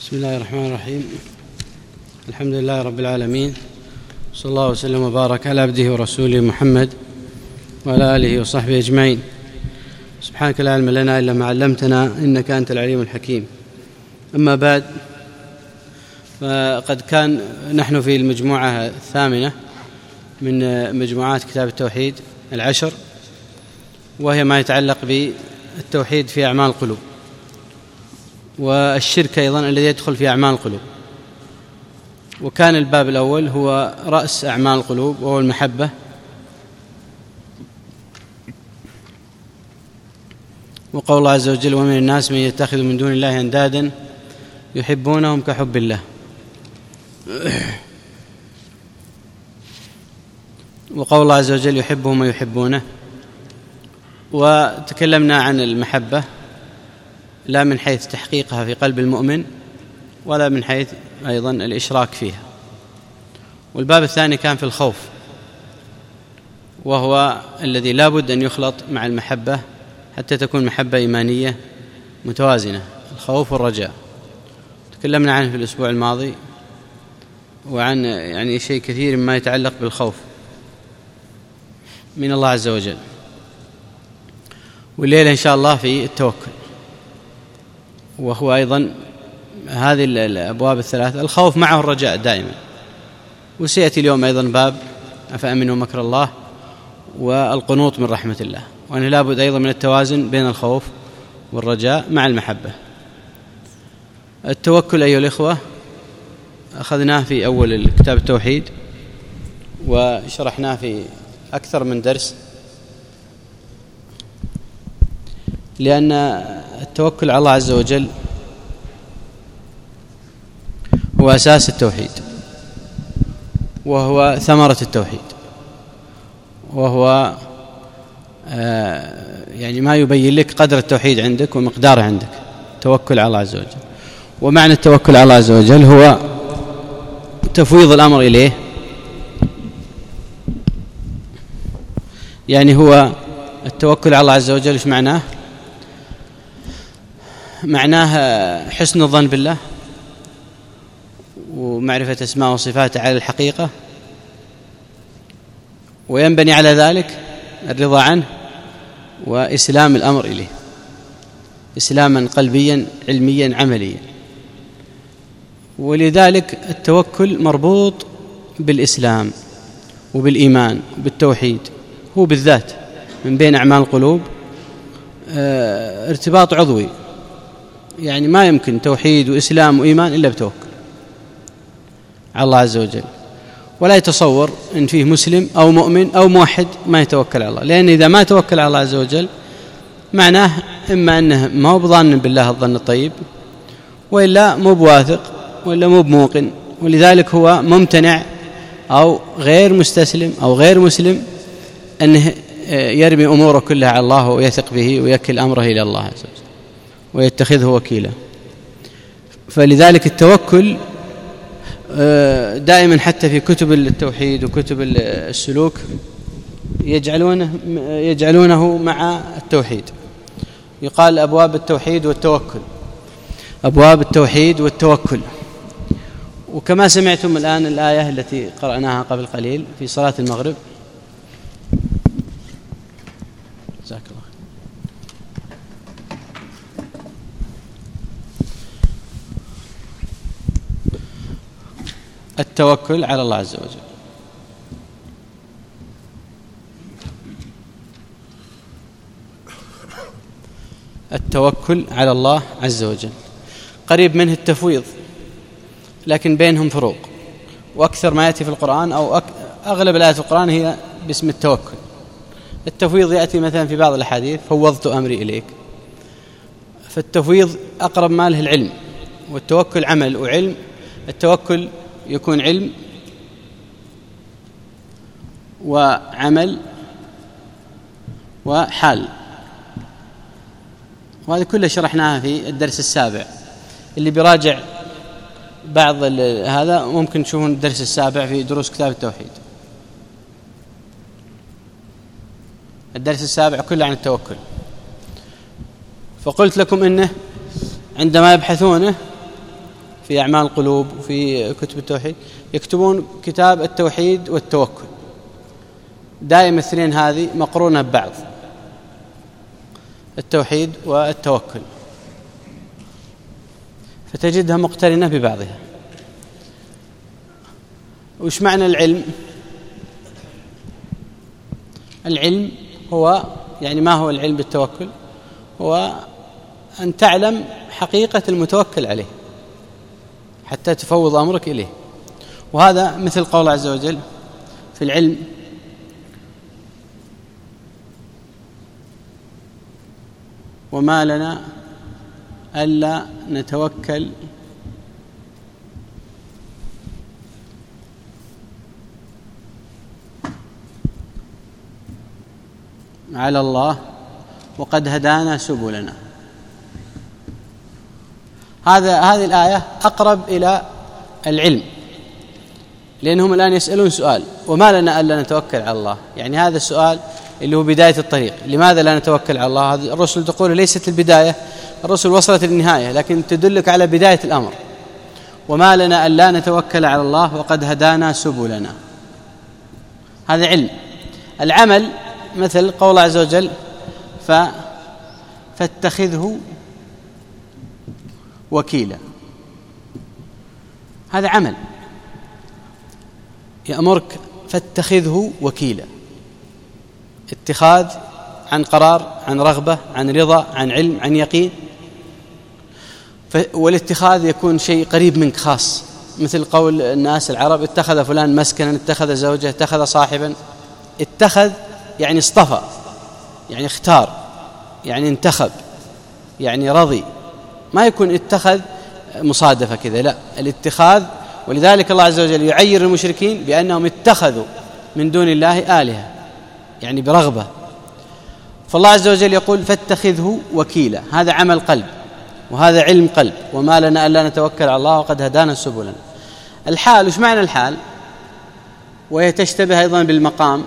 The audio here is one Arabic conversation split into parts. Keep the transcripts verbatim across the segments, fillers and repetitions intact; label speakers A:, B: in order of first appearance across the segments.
A: بسم الله الرحمن الرحيم. الحمد لله رب العالمين، صلى الله وسلم وبارك على عبده ورسوله محمد وعلى آله وصحبه أجمعين. سبحانك لا علم لنا إلا ما علمتنا إنك أنت العليم الحكيم. أما بعد، فقد كان نحن في المجموعة الثامنة من مجموعات كتاب التوحيد العشر، وهي ما يتعلق بالتوحيد في أعمال القلوب، والشرك أيضا الذي يدخل في أعمال القلوب. وكان الباب الأول هو رأس أعمال القلوب وهو المحبة، وقول الله عز وجل: ومن الناس من يتخذ من دون الله أندادا يحبونهم كحب الله. وقول الله عز وجل: يحبهم ويحبونه. وتكلمنا عن المحبة لا من حيث تحقيقها في قلب المؤمن، ولا من حيث أيضا الإشراك فيها. والباب الثاني كان في الخوف، وهو الذي لا بد أن يخلط مع المحبة حتى تكون محبة إيمانية متوازنة، الخوف والرجاء. تكلمنا عنه في الأسبوع الماضي، وعن يعني شيء كثير مما يتعلق بالخوف من الله عز وجل. والليلة إن شاء الله في التوكل، وهو أيضا هذه الأبواب الثلاثة، الخوف معه الرجاء دائما. وسيأتي اليوم أيضا باب أفأمنوا مكر الله والقنوط من رحمة الله، وأنه لا بد أيضا من التوازن بين الخوف والرجاء مع المحبة. التوكل أيها الإخوة أخذناه في أول كتاب التوحيد، وشرحناه في أكثر من درس، لأن التوكل على الله عز وجل هو أساس التوحيد، وهو ثمرة التوحيد، وهو آه يعني ما يبين لك قدر التوحيد عندك ومقداره عندك. التوكل على الله عز وجل، ومعنى التوكل على الله عز وجل هو تفويض الأمر إليه. يعني هو التوكل على الله عز وجل إيش معناه؟ معناه حسن الظن بالله، ومعرفة أسماء وصفاته على الحقيقة، وينبني على ذلك الرضا عنه وإسلام الأمر إليه، إسلاما قلبيا علميا عمليا. ولذلك التوكل مربوط بالإسلام وبالإيمان وبالتوحيد، هو بالذات من بين أعمال القلوب اه ارتباط عضوي. يعني ما يمكن توحيد وإسلام وإيمان إلا بتوكل على الله عز وجل. ولا يتصور أن فيه مسلم أو مؤمن أو موحد ما يتوكل على الله، لأن إذا ما توكل على الله عز وجل معناه إما أنه ما هو بظن بالله الظن الطيب، وإلا مو بواثق، وإلا مو بموقن. ولذلك هو ممتنع أو غير مستسلم أو غير مسلم أنه يرمي أموره كلها على الله ويثق به ويكل أمره إلى الله عز وجل ويتخذه وكيلا. فلذلك التوكل دائما حتى في كتب التوحيد وكتب السلوك يجعلونه يجعلونه مع التوحيد. يقال أبواب التوحيد والتوكل، أبواب التوحيد والتوكل. وكما سمعتم الآن الآية التي قرأناها قبل قليل في صلاة المغرب، جزاك الله. التوكل على الله عز وجل. التوكل على الله عز وجل قريب منه التفويض، لكن بينهم فروق. وأكثر ما يأتي في القرآن أو أغلب الآيات في القرآن هي باسم التوكل. التفويض يأتي مثلا في بعض الأحاديث: فوضت أمري إليك. فالتفويض أقرب ما له العلم، والتوكل عمل وعلم. التوكل يكون علم وعمل وحال، وهذه كلها شرحناها في الدرس السابع. اللي بيراجع بعض هذا ممكن تشوفون الدرس السابع في دروس كتاب التوحيد. الدرس السابع كله عن التوكل. فقلت لكم إنه عندما يبحثونه في أعمال القلوب وفي كتب التوحيد يكتبون كتاب التوحيد والتوكل، دائما الاثنين هذه مقرونة ببعض، التوحيد والتوكل، فتجدها مقترنة ببعضها. وش معنى العلم؟ العلم هو يعني ما هو العلم بالتوكل؟ هو أن تعلم حقيقة المتوكل عليه حتى تفوض أمرك إليه. وهذا مثل قول الله عز وجل في العلم: وما لنا ألا نتوكل على الله وقد هدانا سبلنا. هذا هذه الآية أقرب إلى العلم، لأنهم الآن يسألون سؤال: وما لنا ألا نتوكل على الله؟ يعني هذا السؤال اللي هو بداية الطريق، لماذا لا نتوكل على الله؟ هذه الرسل تقول ليست البداية، الرسل وصلت للنهاية، لكن تدلك على بداية الأمر. وما لنا ألا نتوكل على الله وقد هدانا سبلنا، هذا علم. العمل مثل قول الله عز وجل: ف فاتخذه وكيلا، هذا عمل يأمرك فاتخذه وكيلا، اتخاذ عن قرار، عن رغبة، عن رضا، عن علم، عن يقين. والاتخاذ يكون شيء قريب منك خاص، مثل قول الناس العرب: اتخذ فلان مسكنا، اتخذ زوجة، اتخذ صاحبا. اتخذ يعني اصطفى، يعني اختار، يعني انتخب، يعني رضي. ما يكون اتخذ مصادفة كذا، لا، الاتخاذ. ولذلك الله عز وجل يعير المشركين بأنهم اتخذوا من دون الله آلهة، يعني برغبة. فالله عز وجل يقول: فاتخذه وكيلا، هذا عمل قلب وهذا علم قلب. وما لنا ألا نتوكل على الله وقد هدانا سبلنا. الحال، وش معنى الحال؟ وهي تشتبه أيضا بالمقام.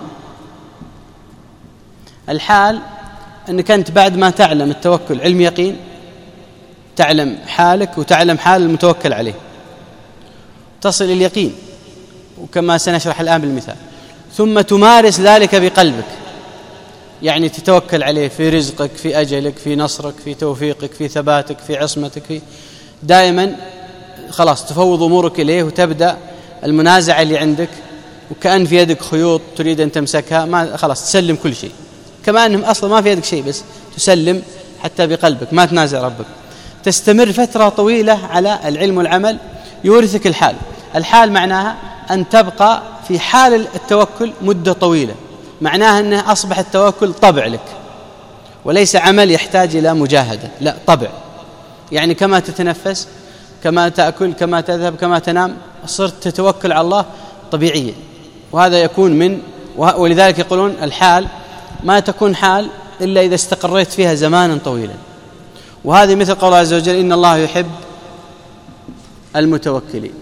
A: الحال أنك أنت بعد ما تعلم التوكل علم يقين، تعلم حالك وتعلم حال المتوكل عليه، تصل إلى اليقين، وكما سنشرح الآن بالمثال، ثم تمارس ذلك بقلبك، يعني تتوكل عليه في رزقك، في أجلك، في نصرك، في توفيقك، في ثباتك، في عصمتك، في دائما خلاص تفوض أمورك إليه، وتبدأ المنازعة اللي عندك وكأن في يدك خيوط تريد أن تمسكها، ما خلاص تسلم كل شيء، كما أنهم أصلا ما في يدك شيء، بس تسلم حتى بقلبك، ما تنازع ربك. تستمر فترة طويلة على العلم والعمل، يورثك الحال. الحال معناها أن تبقى في حال التوكل مدة طويلة، معناها أنه أصبح التوكل طبع لك، وليس عمل يحتاج إلى مجاهدة، لا، طبع. يعني كما تتنفس، كما تأكل، كما تذهب، كما تنام، صرت تتوكل على الله طبيعيا. وهذا يكون من، ولذلك يقولون الحال ما تكون حال إلا إذا استقريت فيها زمانا طويلا. وهذه مثل قول الله عز وجل: إن الله يحب المتوكلين.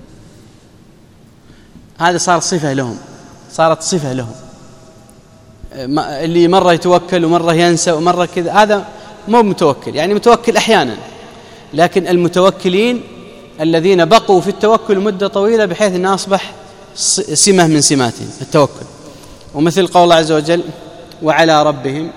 A: هذا صار صفة لهم، صارت صفة لهم. اللي مرة يتوكل ومرة ينسى ومرة كذا، هذا مو متوكل، يعني متوكل أحيانا. لكن المتوكلين الذين بقوا في التوكل مدة طويلة بحيث أنه أصبح سمة من سماتهم التوكل. ومثل قول الله عز وجل: وعلى ربهم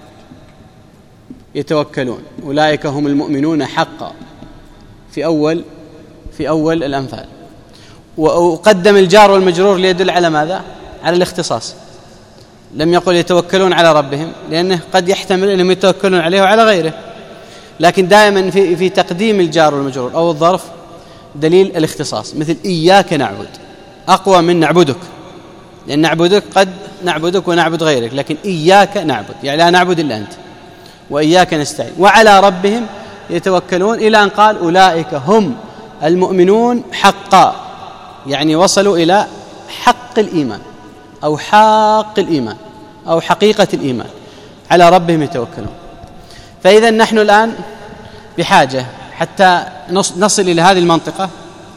A: يتوكلون أولئك هم المؤمنون حقا، في أول في أول الأنفال. وقدم الجار والمجرور ليدل على ماذا؟ على الاختصاص. لم يقل يتوكلون على ربهم، لأنه قد يحتمل أنهم يتوكلون عليه وعلى غيره، لكن دائما في في تقديم الجار والمجرور أو الظرف دليل الاختصاص. مثل إياك نعبد أقوى من نعبدك، لأن نعبدك قد نعبدك ونعبد غيرك، لكن إياك نعبد يعني لا نعبد إلا أنت، وإياك نستعين. وعلى ربهم يتوكلون، إلى أن قال: أولئك هم المؤمنون حقا، يعني وصلوا إلى حق الإيمان أو حق الإيمان أو حقيقة الإيمان، على ربهم يتوكلون. فإذا نحن الآن بحاجة حتى نصل إلى هذه المنطقة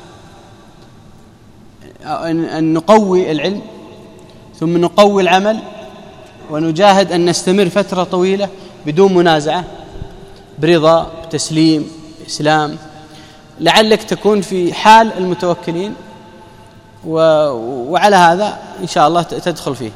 A: أن نقوي العلم، ثم نقوي العمل، ونجاهد أن نستمر فترة طويلة بدون منازعة، برضا، بتسليم، إسلام. لعلك تكون في حال المتوكلين، وعلى هذا إن شاء الله تدخل فيه.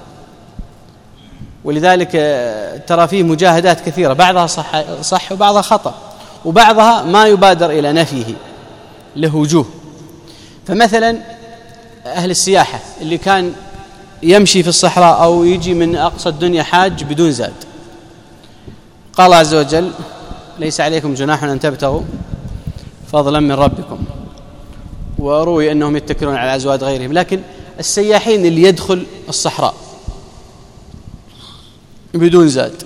A: ولذلك ترى فيه مجاهدات كثيرة، بعضها صح, صح وبعضها خطأ، وبعضها ما يبادر إلى نفيه له وجوه. فمثلا أهل السياحة اللي كان يمشي في الصحراء أو يجي من أقصى الدنيا حاج بدون زاد، قال الله عز وجل: ليس عليكم جناح أن تبتغوا فضلا من ربكم. وروي أنهم يتكلون على أزواج غيرهم. لكن السياحين اللي يدخل الصحراء بدون زاد،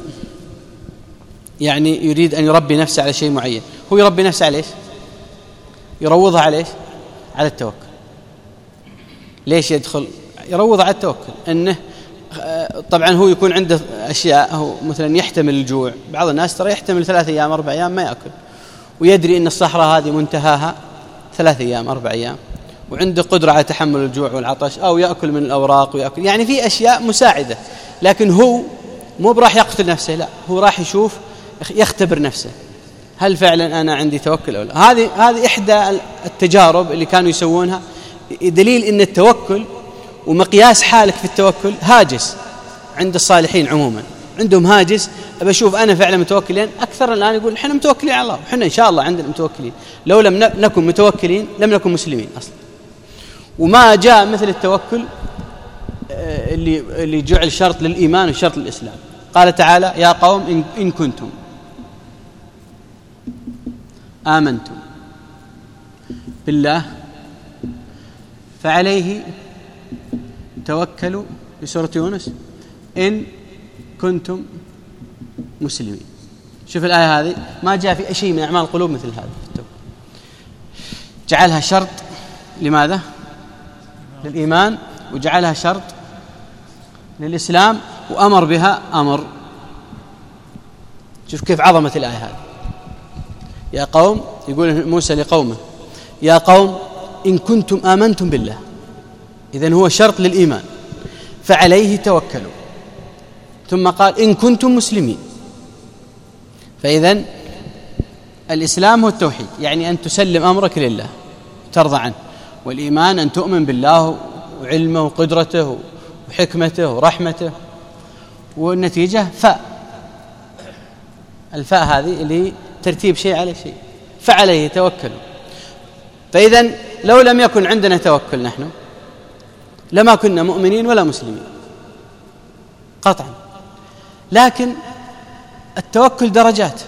A: يعني يريد أن يربي نفسه على شيء معين، هو يربي نفسه على إيش؟ يروضها على إيش؟ على التوكل. ليش يدخل؟ يروض على التوكل. أنه طبعا هو يكون عنده أشياء، هو مثلا يحتمل الجوع، بعض الناس ترى يحتمل ثلاثة أيام أربع أيام ما يأكل، ويدري أن الصحراء هذه منتهاها ثلاثة أيام أربع أيام، وعنده قدرة على تحمل الجوع والعطش، أو يأكل من الأوراق ويأكل، يعني في أشياء مساعدة. لكن هو مو براح يقتل نفسه، لا، هو راح يشوف يختبر نفسه هل فعلا أنا عندي توكل أو لا. هذه هذه إحدى التجارب اللي كانوا يسوونها، دليل أن التوكل ومقياس حالك في التوكل هاجس عند الصالحين عموما، عندهم هاجس. أبى أشوف أنا فعلا متوكلين. أكثر الآن يقول إحنا متوكلين على الله، وإحنا إن شاء الله عندنا متوكلين، لو لم نكن متوكلين لم نكن مسلمين أصلا. وما جاء مثل التوكل اللي اللي جعل شرط للإيمان وشرط للإسلام. قال تعالى: يا قوم إن, إن كنتم آمنتم بالله فعليه توكلوا، في سورة يونس، إن كنتم مسلمين. شوف الآية هذه ما جاء في أي شيء من أعمال القلوب مثل هذا التوكل، جعلها شرط لماذا؟ للإيمان، وجعلها شرط للإسلام، وأمر بها أمر. شوف كيف عظمة الآية هذه. يا قوم، يقول موسى لقومه: يا قوم إن كنتم آمنتم بالله، إذن هو شرط للإيمان، فعليه توكلوا. ثم قال: إن كنتم مسلمين. فإذن الإسلام هو التوحيد، يعني أن تسلم أمرك لله ترضى عنه، والإيمان أن تؤمن بالله وعلمه وقدرته وحكمته ورحمته. والنتيجة فاء، الفاء هذه اللي ترتيب شيء على شيء، فعليه توكلوا. فإذن لو لم يكن عندنا توكل نحن لما كنا مؤمنين ولا مسلمين قطعا. لكن التوكل درجات.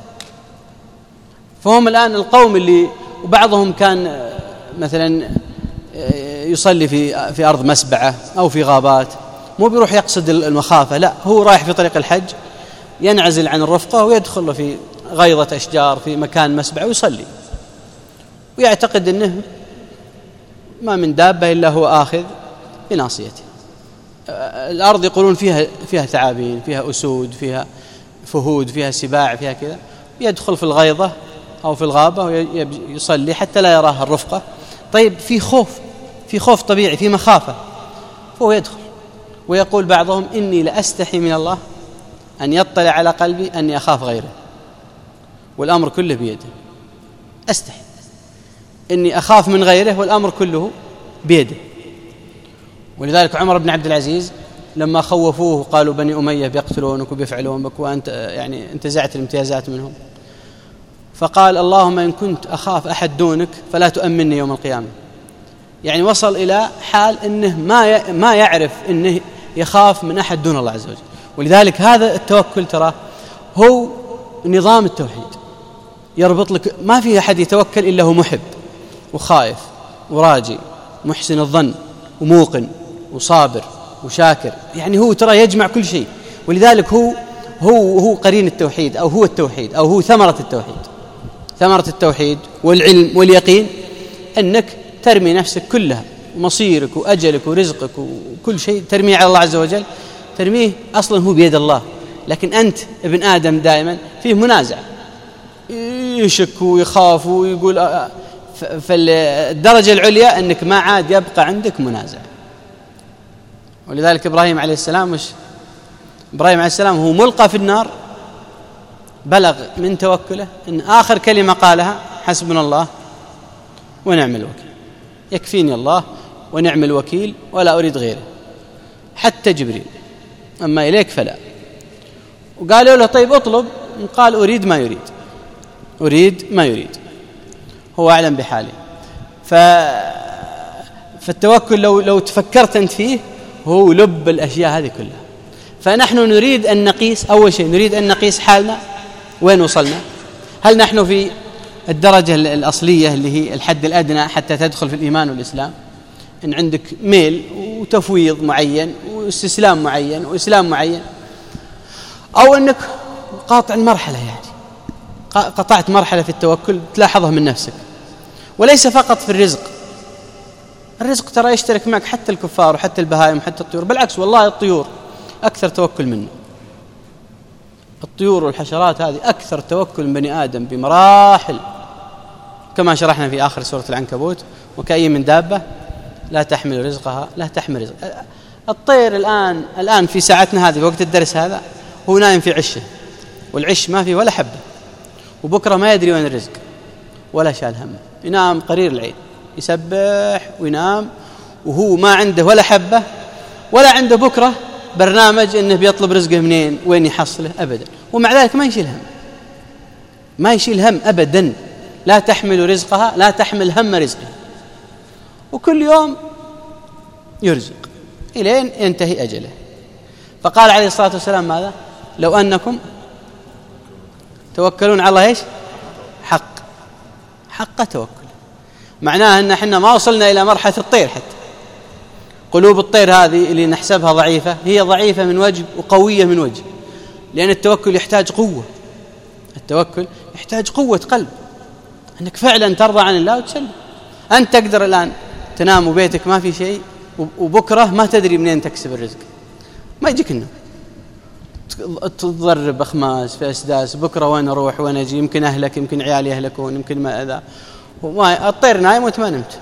A: فهم الآن القوم اللي وبعضهم كان مثلا يصلي في في أرض مسبعة أو في غابات، مو بيروح يقصد المخافة، لا، هو رايح في طريق الحج ينعزل عن الرفقة ويدخل في غيضة أشجار في مكان مسبع ويصلي، ويعتقد أنه ما من دابة إلا هو آخذ بناصيته. الأرض يقولون فيها فيها ثعابين، فيها أسود، فيها فهود، فيها سباع، فيها كذا، يدخل في الغيضة أو في الغابة ويصلي حتى لا يراها الرفقة. طيب في خوف، في خوف طبيعي، في مخافة، فهو يدخل ويقول بعضهم: إني لأستحي من الله أن يطلع على قلبي أني أخاف غيره، والأمر كله بيده. أستحي إني أخاف من غيره والأمر كله بيده. ولذلك عمر بن عبد العزيز لما خوفوه قالوا بني أمية بيقتلونك وبيفعلون بك وأنت يعني انتزعت الامتيازات منهم، فقال: اللهم إن كنت أخاف أحد دونك فلا تؤمنني يوم القيامة. يعني وصل إلى حال أنه ما ما يعرف أنه يخاف من أحد دون الله عز وجل. ولذلك هذا التوكل ترى هو نظام التوحيد، يربط لك، ما في أحد يتوكل إلا هو محب وخائف وراجي محسن الظن وموقن وصابر وشاكر، يعني هو ترى يجمع كل شيء. ولذلك هو هو هو قرين التوحيد، أو هو التوحيد، أو هو ثمرة التوحيد. ثمرة التوحيد والعلم واليقين أنك ترمي نفسك كلها، مصيرك وأجلك ورزقك وكل شيء ترميه على الله عز وجل، ترميه أصلا هو بيد الله. لكن أنت ابن آدم دائما فيه منازع، يشك ويخاف ويقول. فالدرجة العليا أنك ما عاد يبقى عندك منازع. ولذلك إبراهيم عليه السلام مش إبراهيم عليه السلام هو ملقى في النار، بلغ من توكله أن آخر كلمة قالها: حسبنا الله ونعم الوكيل، يكفيني الله ونعم الوكيل ولا أريد غيره، حتى جبريل، أما إليك فلا. وقالوا له طيب اطلب، قال أريد ما يريد، أريد ما يريد، هو أعلم بحاله. ف... فالتوكل لو, لو تفكرت أنت فيه هو لب الأشياء هذه كلها. فنحن نريد أن نقيس، أول شيء نريد أن نقيس حالنا وين وصلنا، هل نحن في الدرجة الأصلية اللي هي الحد الأدنى حتى تدخل في الإيمان والإسلام، إن عندك ميل وتفويض معين واستسلام معين وإسلام معين، أو أنك قاطع المرحلة، يعني قطعت مرحلة في التوكل تلاحظها من نفسك. وليس فقط في الرزق، الرزق ترى يشترك معك حتى الكفار وحتى البهائم وحتى الطيور، بالعكس والله الطيور أكثر توكل منه، الطيور والحشرات هذه أكثر توكل من بني آدم بمراحل، كما شرحنا في آخر سورة العنكبوت: وكأي من دابة لا تحمل رزقها لا تحمل رزق. الطير الآن الآن في ساعتنا هذه وقت الدرس هذا هو نايم في عشه، والعش ما فيه ولا حبة، وبكرة ما يدري وين الرزق ولا شال هم، ينام قرير العين، يسبح وينام وهو ما عنده ولا حبة، ولا عنده بكرة برنامج إنه بيطلب رزقه منين وين يحصله أبدا، ومع ذلك ما يشيل هم، ما يشيل هم أبدا. لا تحمل رزقها لا تحمل هم رزقها، وكل يوم يرزق إلين ينتهي أجله. فقال عليه الصلاة والسلام ماذا؟ لو أنكم توكلون على الله إيش؟ حق حق توكل، معناه أن احنا ما وصلنا إلى مرحلة الطير، حتى قلوب الطير هذه اللي نحسبها ضعيفة هي ضعيفة من وجه وقوية من وجه، لأن التوكل يحتاج قوة، التوكل يحتاج قوة قلب، أنك فعلا ترضى عن الله وتسلم. أنت تقدر الآن تنام وبيتك ما في شيء، وبكرة ما تدري منين تكسب الرزق، ما يجيك النوم، تضرب أخماس في أسداس، بكرة وين أروح وين أجي، يمكن أهلك يمكن عيالي يهلكون يمكن ما أذا، الطير نايم وأنت ما نمت،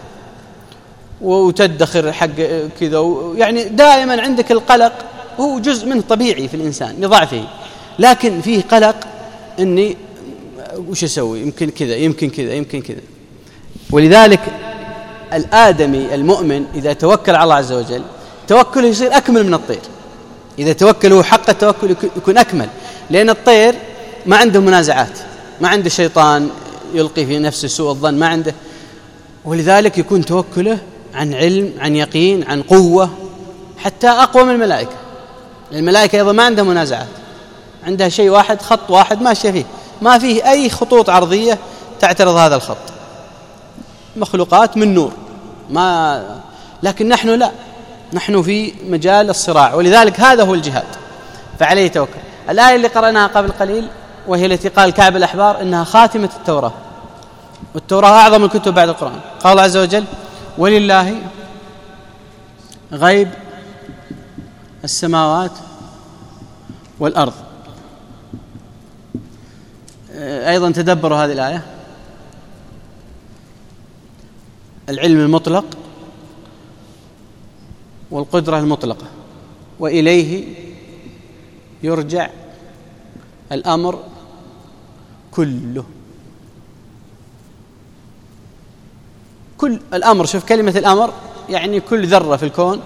A: وتدخر حق كذا، يعني دائما عندك القلق، هو جزء منه طبيعي في الإنسان لضعفه، لكن فيه قلق إني وش أسوي، يمكن كذا يمكن كذا يمكن كذا. ولذلك الآدمي المؤمن إذا توكل على الله عز وجل توكله يصير أكمل من الطير، إذا توكله حق التوكل يكون أكمل، لأن الطير ما عنده منازعات، ما عنده شيطان يلقي في نفسه سوء الظن، ما عنده، ولذلك يكون توكله عن علم عن يقين عن قوة، حتى أقوى من الملائكة. الملائكة أيضا ما عندها منازعات، عندها شيء واحد، خط واحد ماشية فيه، ما فيه أي خطوط عرضية تعترض هذا الخط، مخلوقات من نور ما. لكن نحن لا، نحن في مجال الصراع، ولذلك هذا هو الجهاد، فعليه توكل. الآية اللي قرأناها قبل قليل وهي التي قال كعب الأحبار إنها خاتمة التوراة، والتوراة أعظم الكتب بعد القرآن. قال الله عز وجل: ولله غيب السماوات والأرض. أيضا تدبروا هذه الآية، العلم المطلق والقدرة المطلقة، وإليه يرجع الأمر كله، كل الأمر. شوف كلمة الأمر يعني كل ذرة في الكون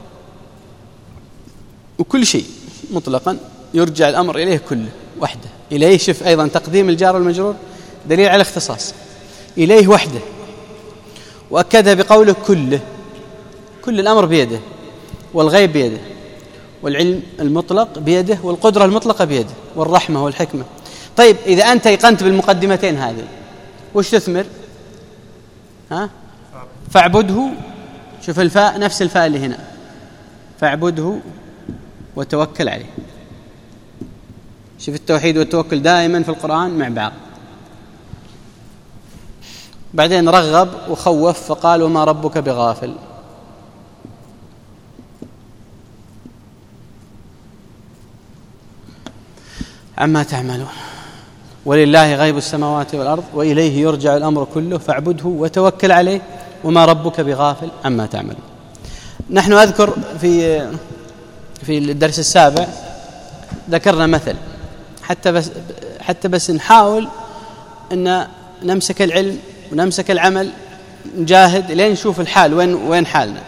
A: وكل شيء مطلقا يرجع الأمر إليه كله وحده. إليه، شوف أيضا تقديم الجار والمجرور دليل على الاختصاص، إليه وحده، وأكدها بقوله كله، كل الأمر بيده، والغيب بيده، والعلم المطلق بيده، والقدرة المطلقة بيده، والرحمة والحكمة. طيب إذا أنت أيقنت بالمقدمتين هذه وش تثمر؟ ها؟ فاعبده. شوف الفاء نفس الفاء اللي هنا، فاعبده وتوكل عليه. شوف التوحيد والتوكل دائما في القرآن مع بعض. بعدين رغب وخوف فقال: وما ربك بغافل. عما تعملون. ولله غيب السماوات والأرض وإليه يرجع الأمر كله فاعبده وتوكل عليه وما ربك بغافل عما تعملون. نحن أذكر في في الدرس السابع ذكرنا مثل حتى بس حتى بس نحاول أن نمسك العلم ونمسك العمل نجاهد لين نشوف الحال وين وين حالنا.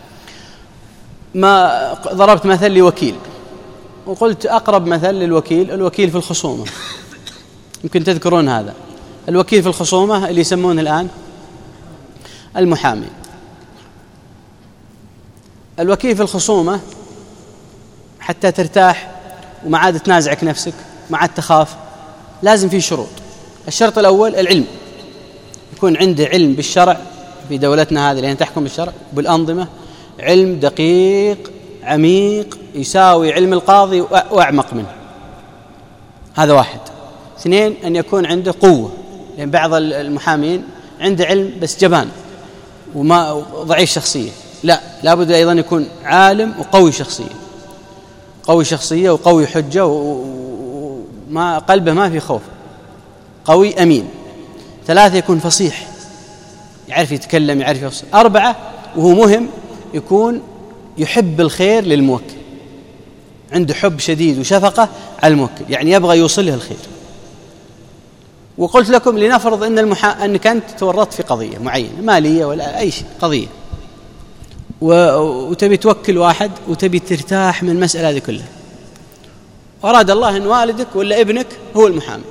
A: ما ضربت مثل لوكيل وقلت أقرب مثل للوكيل الوكيل في الخصومة، يمكن تذكرون هذا الوكيل في الخصومة اللي يسمونه الآن المحامي. الوكيل في الخصومة حتى ترتاح وما عاد تنازعك نفسك ما عاد تخاف لازم فيه شروط. الشرط الأول العلم، يكون عنده علم بالشرع في دولتنا هذه لأن تحكم بالشرع بالأنظمة، علم دقيق عميق يساوي علم القاضي وأعمق منه، هذا واحد. اثنين أن يكون عنده قوة، لأن بعض المحامين عنده علم بس جبان وما ضعيف شخصية، لا لابد أيضا يكون عالم وقوي شخصية، قوي شخصية وقوي حجة وما قلبه ما في خوف، قوي أمين. ثلاثة يكون فصيح يعرف يتكلم يعرف يفصل. أربعة وهو مهم يكون يحب الخير للموكل، عنده حب شديد وشفقة على الموكل، يعني يبغى يوصله الخير. وقلت لكم لنفرض أن المحا... أنك أنت تورطت في قضية معينة مالية ولا أي شيء قضية و... وتبي توكل واحد وتبي ترتاح من المسألة هذه كلها، وأراد الله أن والدك ولا ابنك هو المحامي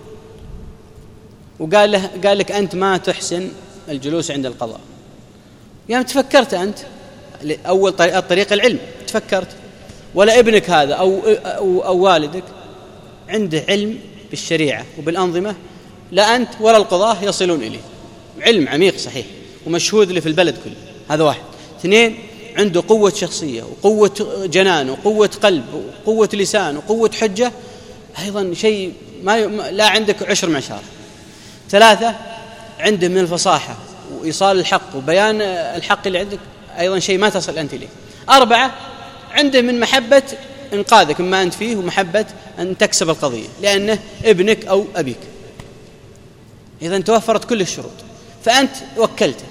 A: وقال له قال لك أنت ما تحسن الجلوس عند القضاء. يعني تفكرت أنت أول طريق الطريق العلم، تفكرت ولا ابنك هذا أو, أو, أو والدك عنده علم بالشريعة وبالأنظمة لا أنت ولا القضاة يصلون إليه، علم عميق صحيح ومشهود اللي في البلد كله، هذا واحد. اثنين عنده قوة شخصية وقوة جنان وقوة قلب وقوة لسان وقوة حجة، أيضا شيء ما لا عندك عشر معشار. ثلاثة عنده من الفصاحة وإيصال الحق وبيان الحق اللي عندك، أيضا شيء ما تصل أنت إليه. أربعة عنده من محبة إنقاذك مما أنت فيه ومحبة أن تكسب القضية لأنه ابنك أو أبيك. إذا توفرت كل الشروط فأنت وكلته،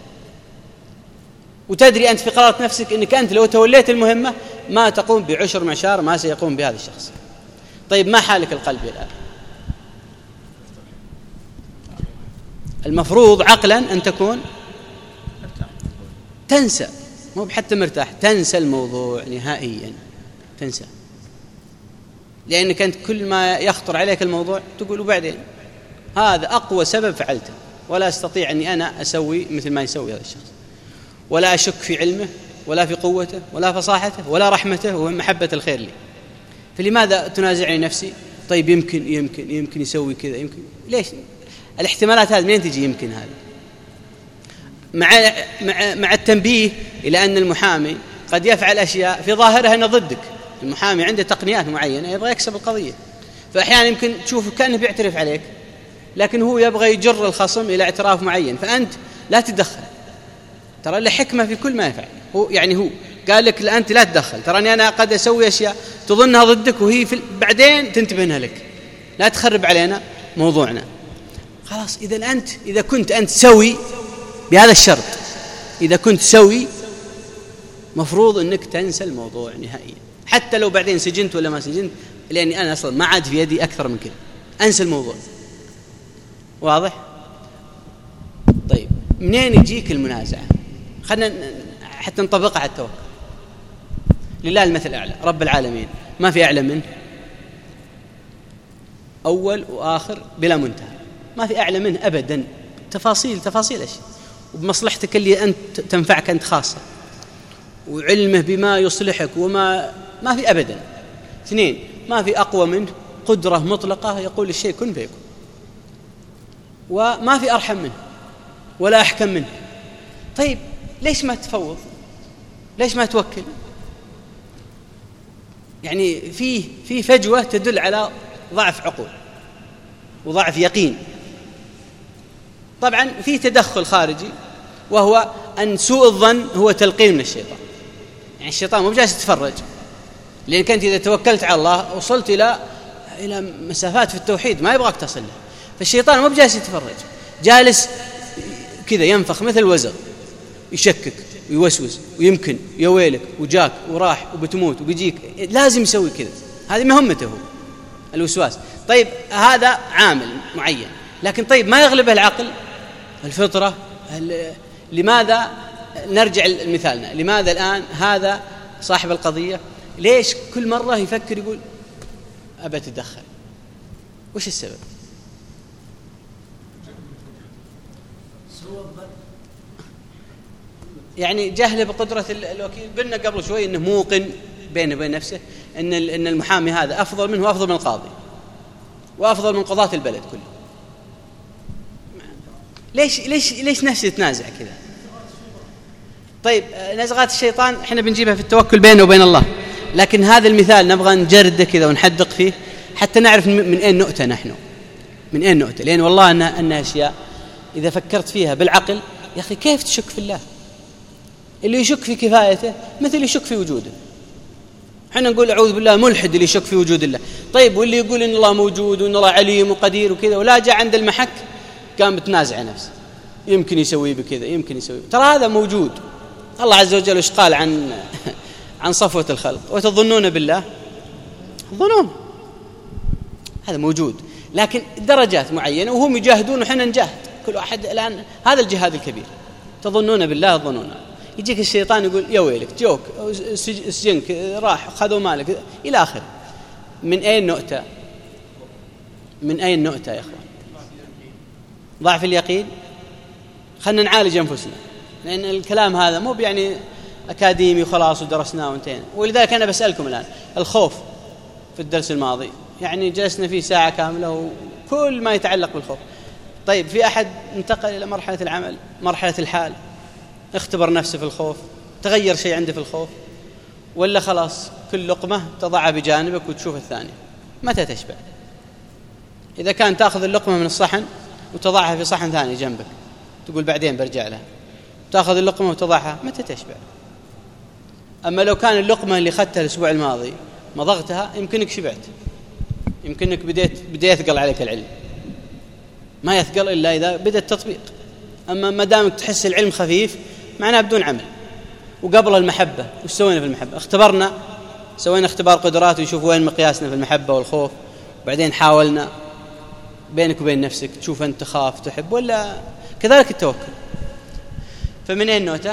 A: وتدري أنت في قرارة نفسك أنك أنت لو توليت المهمة ما تقوم بعشر معشار ما سيقوم بهذا الشخص. طيب ما حالك القلبي الآن؟ المفروض عقلا أن تكون تنسى، مو حتى مرتاح، تنسى الموضوع نهائيا، تنسى، لأنك أنت كل ما يخطر عليك الموضوع تقول وبعدين هذا أقوى سبب فعلته ولا أستطيع أني أنا أسوي مثل ما يسوي هذا الشخص، ولا أشك في علمه ولا في قوته ولا فصاحته ولا رحمته ومحبة الخير لي. فلماذا تنازعني نفسي؟ طيب يمكن يمكن يمكن يسوي كذا، يمكن ليش؟ الاحتمالات هذه منين تجي؟ يمكن هذا مع مع مع التنبيه إلى أن المحامي قد يفعل أشياء في ظاهرها أنه ضدك. المحامي عنده تقنيات معينة يبغى يكسب القضية، فأحيانا يمكن تشوفه كأنه بيعترف عليك لكن هو يبغى يجر الخصم إلى اعتراف معين، فأنت لا تتدخل، ترى له حكمة في كل ما يفعل. هو يعني هو قال لك لا أنت لا تدخل، تراني أنا قد أسوي أشياء تظنها ضدك وهي في بعدين تنتبهنها لك، لا تخرب علينا موضوعنا. خلاص إذا أنت إذا كنت أنت سوي بهذا الشرط، إذا كنت سوي مفروض أنك تنسى الموضوع نهائيا، حتى لو بعدين سجنت ولا ما سجنت، لأني أنا أصلا ما عاد في يدي أكثر من كده، أنسى الموضوع. واضح؟ طيب منين يجيك المنازعة؟ خلنا حتى نطبقها على التوكل. لله المثل الأعلى، رب العالمين ما في أعلى منه، أول وآخر بلا منتهى، ما في أعلى منه أبدا، تفاصيل تفاصيل أشياء وبمصلحتك اللي أنت تنفعك أنت خاصة، وعلمه بما يصلحك وما ما في أبدا. اثنين ما في أقوى منه، قدرة مطلقة يقول الشيء كن فيكون، وما في أرحم منه ولا أحكم منه. طيب ليش ما تفوض؟ ليش ما توكل؟ يعني فيه في فجوة تدل على ضعف عقول وضعف يقين. طبعا في تدخل خارجي وهو أن سوء الظن هو تلقين من الشيطان، يعني الشيطان مو جالس يتفرج، لأنك أنت إذا توكلت على الله وصلت إلى إلى مسافات في التوحيد ما يبغاك تصل له، فالشيطان مو جالس يتفرج، جالس كذا ينفخ مثل وزغ، يشكك ويوسوس ويمكن يا ويلك وجاك وراح وبتموت وبيجيك، لازم يسوي كذا، هذه مهمته هو الوسواس. طيب هذا عامل معين، لكن طيب ما يغلبه العقل، الفطرة، لماذا نرجع لمثالنا؟ لماذا الآن هذا صاحب القضية ليش كل مرة يفكر يقول أبى أتدخل؟ وش السبب؟ يعني جهله بقدرة الوكيل. قلنا قبل شوي أنه موقن بينه وبين نفسه أن أن المحامي هذا أفضل منه وأفضل من القاضي وأفضل من قضاة البلد كله. ليش ليش ليش نفسه تنازع كذا؟ طيب نزغات الشيطان احنا بنجيبها في التوكل بينه وبين الله، لكن هذا المثال نبغى نجرده كذا ونحدق فيه حتى نعرف من أين نؤتى نحن، من أين نؤتى. لأن والله أن أن أشياء إذا فكرت فيها بالعقل يا أخي كيف تشك في الله؟ اللي يشك في كفايته مثل يشك في وجوده. احنا نقول أعوذ بالله ملحد اللي يشك في وجود الله. طيب واللي يقول إن الله موجود وإن الله عليم وقدير وكذا ولا جاء عند المحك قام بتنازع نفسه، يمكن يسوي بكذا يمكن يسوي، ترى هذا موجود. الله عز وجل وش قال عن عن صفوة الخلق؟ وتظنون بالله ظنون. هذا موجود، لكن درجات معينة وهم يجاهدون وحنا نجاهد، كل واحد الآن هذا الجهاد الكبير. تظنون بالله ظنونا. يجيك الشيطان يقول يا ويلك جوك سجنك راح خذوا مالك إلى آخر. من أين نؤتى؟ من أين نؤتى يا إخوان؟ ضعف اليقين. خلنا نعالج أنفسنا، لأن الكلام هذا مو يعني أكاديمي وخلاص ودرسناه وانتهينا. ولذلك أنا بسألكم الآن الخوف في الدرس الماضي يعني جلسنا فيه ساعة كاملة وكل ما يتعلق بالخوف. طيب في أحد انتقل إلى مرحلة العمل، مرحلة الحال، اختبر نفسه في الخوف، تغير شيء عنده في الخوف، ولا خلاص كل لقمة تضعها بجانبك وتشوف الثانية؟ متى تشبع؟ إذا كان تأخذ اللقمة من الصحن وتضعها في صحن ثاني جنبك تقول بعدين برجع لها، تأخذ اللقمة وتضعها، متى تشبع؟ أما لو كان اللقمة اللي أخذتها الأسبوع الماضي مضغتها يمكنك شبعت، يمكنك بديت بدي يثقل عليك العلم. ما يثقل إلا إذا بدأ التطبيق. أما ما دامك تحس العلم خفيف معناه بدون عمل. وقبل المحبة وش سوينا في المحبة؟ اختبرنا، سوينا اختبار قدرات ويشوف وين مقياسنا في المحبة والخوف، وبعدين حاولنا بينك وبين نفسك تشوف أنت تخاف تحب ولا. كذلك التوكل. فمن أين نؤتى؟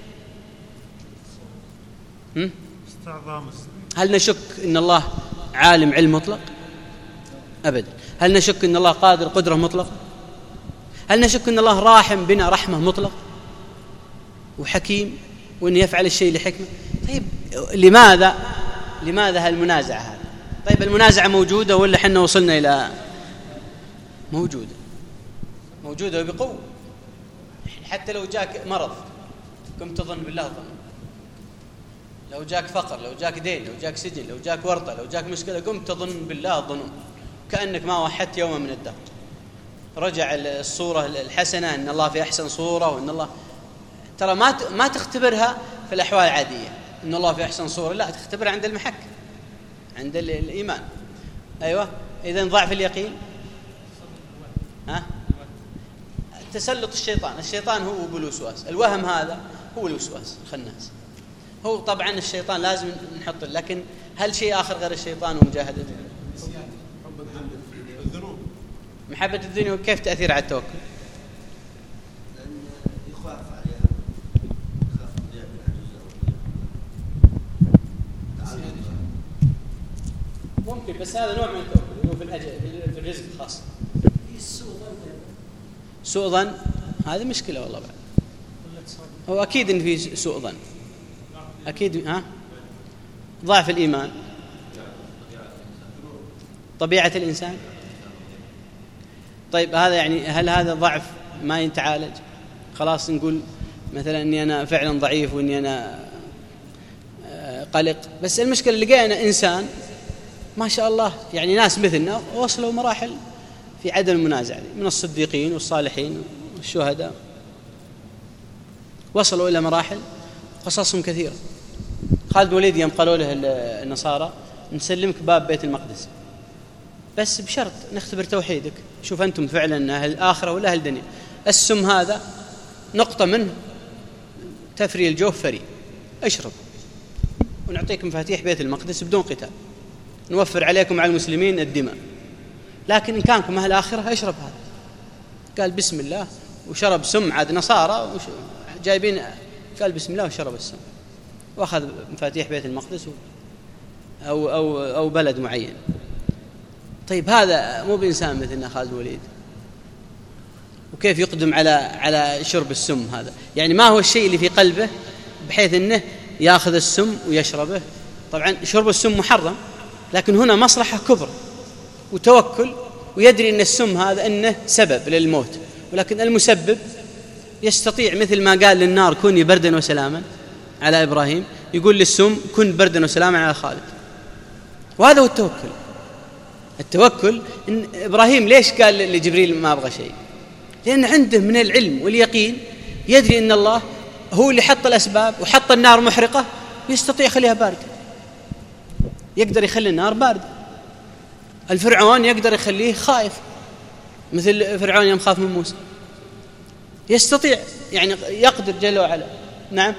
A: هل نشك أن الله عالم علم مطلق؟ أبدا. هل نشك أن الله قادر قدرة مطلق؟ هل نشك أن الله راحم بنا رحمة مطلق وحكيم وأن يفعل الشيء لحكمة؟ طيب لماذا لماذا هالمنازعة هذا؟ طيب المنازعة موجودة ولا حنا وصلنا إلى موجودة؟ موجودة وبقوة. حتى لو جاك مرض قمت تظن بالله ظن، لو جاك فقر، لو جاك دين، لو جاك سجن، لو جاك ورطة، لو جاك مشكلة قمت تظن بالله ظنون كأنك ما وحدت يوما من الدهر. رجع الصورة الحسنة أن الله في أحسن صورة، وأن الله ترى ما ما تختبرها في الأحوال العادية أن الله في أحسن صورة، لا تختبرها عند المحك، عند الإيمان. أيوة. إذن ضعف اليقين. ها؟ تسلط الشيطان. الشيطان هو أبو الوسواس. الوهم هذا هو الوسواس الخناس. هو طبعا الشيطان لازم نحط، لكن هل شيء آخر غير الشيطان ومجاهدته؟ محبة الدنيا. وكيف تأثير على التوكل؟
B: لأن يخاف عليها، يخاف عليها بالعجز.
A: ممكن، بس هذا نوع من التوكل، هو في الأجل في الرزق خاص. سوء ظن هذه مشكلة والله بعد. هو أكيد إن في سوء ظن، أكيد. ها؟ ضعف الإيمان، طبيعة الإنسان. طيب هذا يعني هل هذا ضعف ما يتعالج؟ خلاص نقول مثلا أني أنا فعلا ضعيف وأني أنا قلق، بس المشكلة اللي لقينا إنسان ما شاء الله يعني ناس مثلنا وصلوا مراحل في عدم المنازعة من الصديقين والصالحين والشهداء، وصلوا إلى مراحل قصصهم كثيرة. خالد وليد يوم قالوا له النصارى نسلمك باب بيت المقدس بس بشرط نختبر توحيدك، شوف أنتم فعلا أهل الآخرة ولا أهل الدنيا. السم هذا نقطة منه تفري الجوف فري، اشرب ونعطيك مفاتيح بيت المقدس بدون قتال، نوفر عليكم على المسلمين الدماء، لكن إن كانكم أهل الآخرة اشرب هذا. قال بسم الله وشرب سم، عاد نصارى جايبين قال بسم الله وشرب السم وأخذ مفاتيح بيت المقدس أو, أو, أو بلد معين. طيب هذا مو بإنسان مثلنا خالد الوليد، وكيف يقدم على على شرب السم هذا؟ يعني ما هو الشيء اللي في قلبه بحيث أنه يأخذ السم ويشربه؟ طبعا شرب السم محرم، لكن هنا مصلحة كبرى وتوكل، ويدري أن السم هذا أنه سبب للموت، ولكن المسبب يستطيع مثل ما قال للنار كوني بردا وسلاما على إبراهيم، يقول للسم كن بردا وسلاما على خالد. وهذا هو التوكل. التوكل إن إبراهيم ليش قال لجبريل ما أبغى شيء؟ لأن عنده من العلم واليقين، يدري أن الله هو اللي حط الأسباب وحط النار محرقة، يستطيع يخليها باردة، يقدر يخلي النار باردة. الفرعون يقدر يخليه خائف مثل فرعون يوم خاف من موسى، يستطيع يعني يقدر جل وعلا. نعم.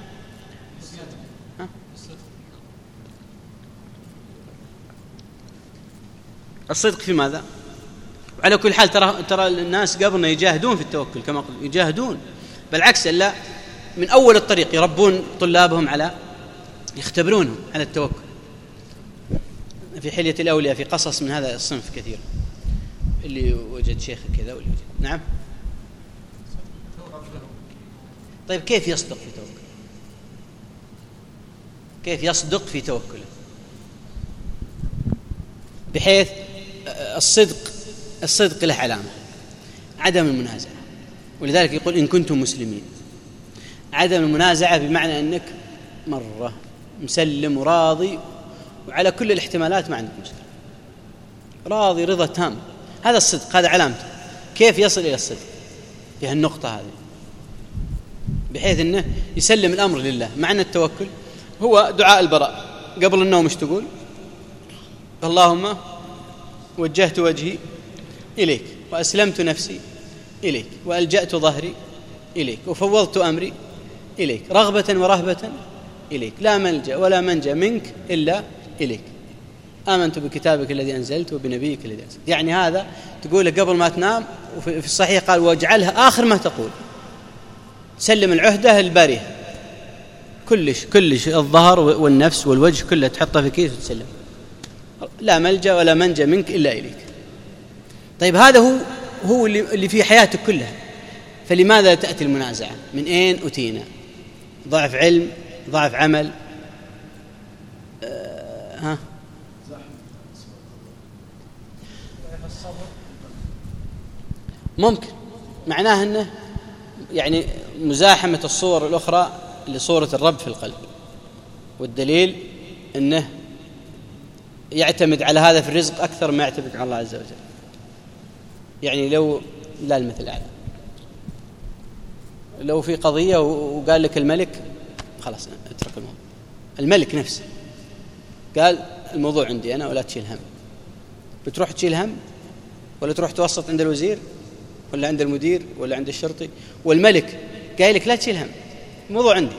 A: الصدق في ماذا؟ على كل حال ترى ترى الناس قبلنا يجاهدون في التوكل كما قلت، يجاهدون بالعكس، لا من أول الطريق يربون طلابهم على، يختبرونهم على التوكل. في حلية الأولياء في قصص من هذا الصنف كثير، اللي وجد شيخ كذا واللي وجد. نعم. طيب كيف يصدق في توكله؟ كيف يصدق في توكله بحيث الصدق الصدق له علامة عدم المنازعة، ولذلك يقول إن كنتم مسلمين. عدم المنازعة بمعنى أنك مرة مسلم وراضي وعلى كل الاحتمالات ما عندك مشكلة، راضي رضا تام، هذا الصدق، هذا علامته. كيف يصل إلى الصدق في هالنقطة هذه؟ بحيث أنه يسلم الأمر لله. معنى التوكل هو دعاء البراء قبل النوم، مش تقول اللهم وجهت وجهي إليك وأسلمت نفسي إليك وألجأت ظهري إليك وفوضت أمري إليك رغبة ورهبة إليك، لا ملجأ ولا منجأ منك إلا إليك، آمنت بكتابك الذي أنزلت وبنبيك الذي أرسلت. يعني هذا تقوله قبل ما تنام، وفي الصحيح قال واجعلها آخر ما تقول، سلم العهدة البارية كلش كلش، الظهر والنفس والوجه كله تحطه في كيس وتسلم، لا ملجأ ولا منجأ منك إلا إليك. طيب هذا هو هو اللي في حياتك كلها، فلماذا تأتي المنازعة؟ من أين أتينا؟ ضعف علم، ضعف عمل، أه ها ممكن معناه أنه يعني مزاحمة الصور الأخرى لصورة الرب في القلب، والدليل أنه يعتمد على هذا في الرزق أكثر ما يعتمد على الله عز وجل. يعني لو لا المثل الأعلى، لو في قضية وقال لك الملك خلاص اترك الموضوع، الملك نفسه قال الموضوع عندي أنا ولا تشيل هم، بتروح تشيل هم ولا تروح توسط عند الوزير ولا عند المدير ولا عند الشرطي؟ والملك قال لك لا تشيل هم، الموضوع عندي.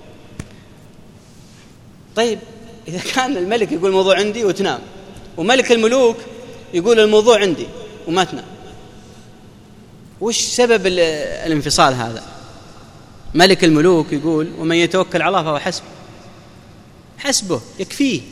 A: طيب إذا كان الملك يقول الموضوع عندي وتنام، وملك الملوك يقول الموضوع عندي وما تنام، وش سبب الانفصال هذا؟ ملك الملوك يقول ومن يتوكل على الله فهو حسبه، حسبه يكفيه.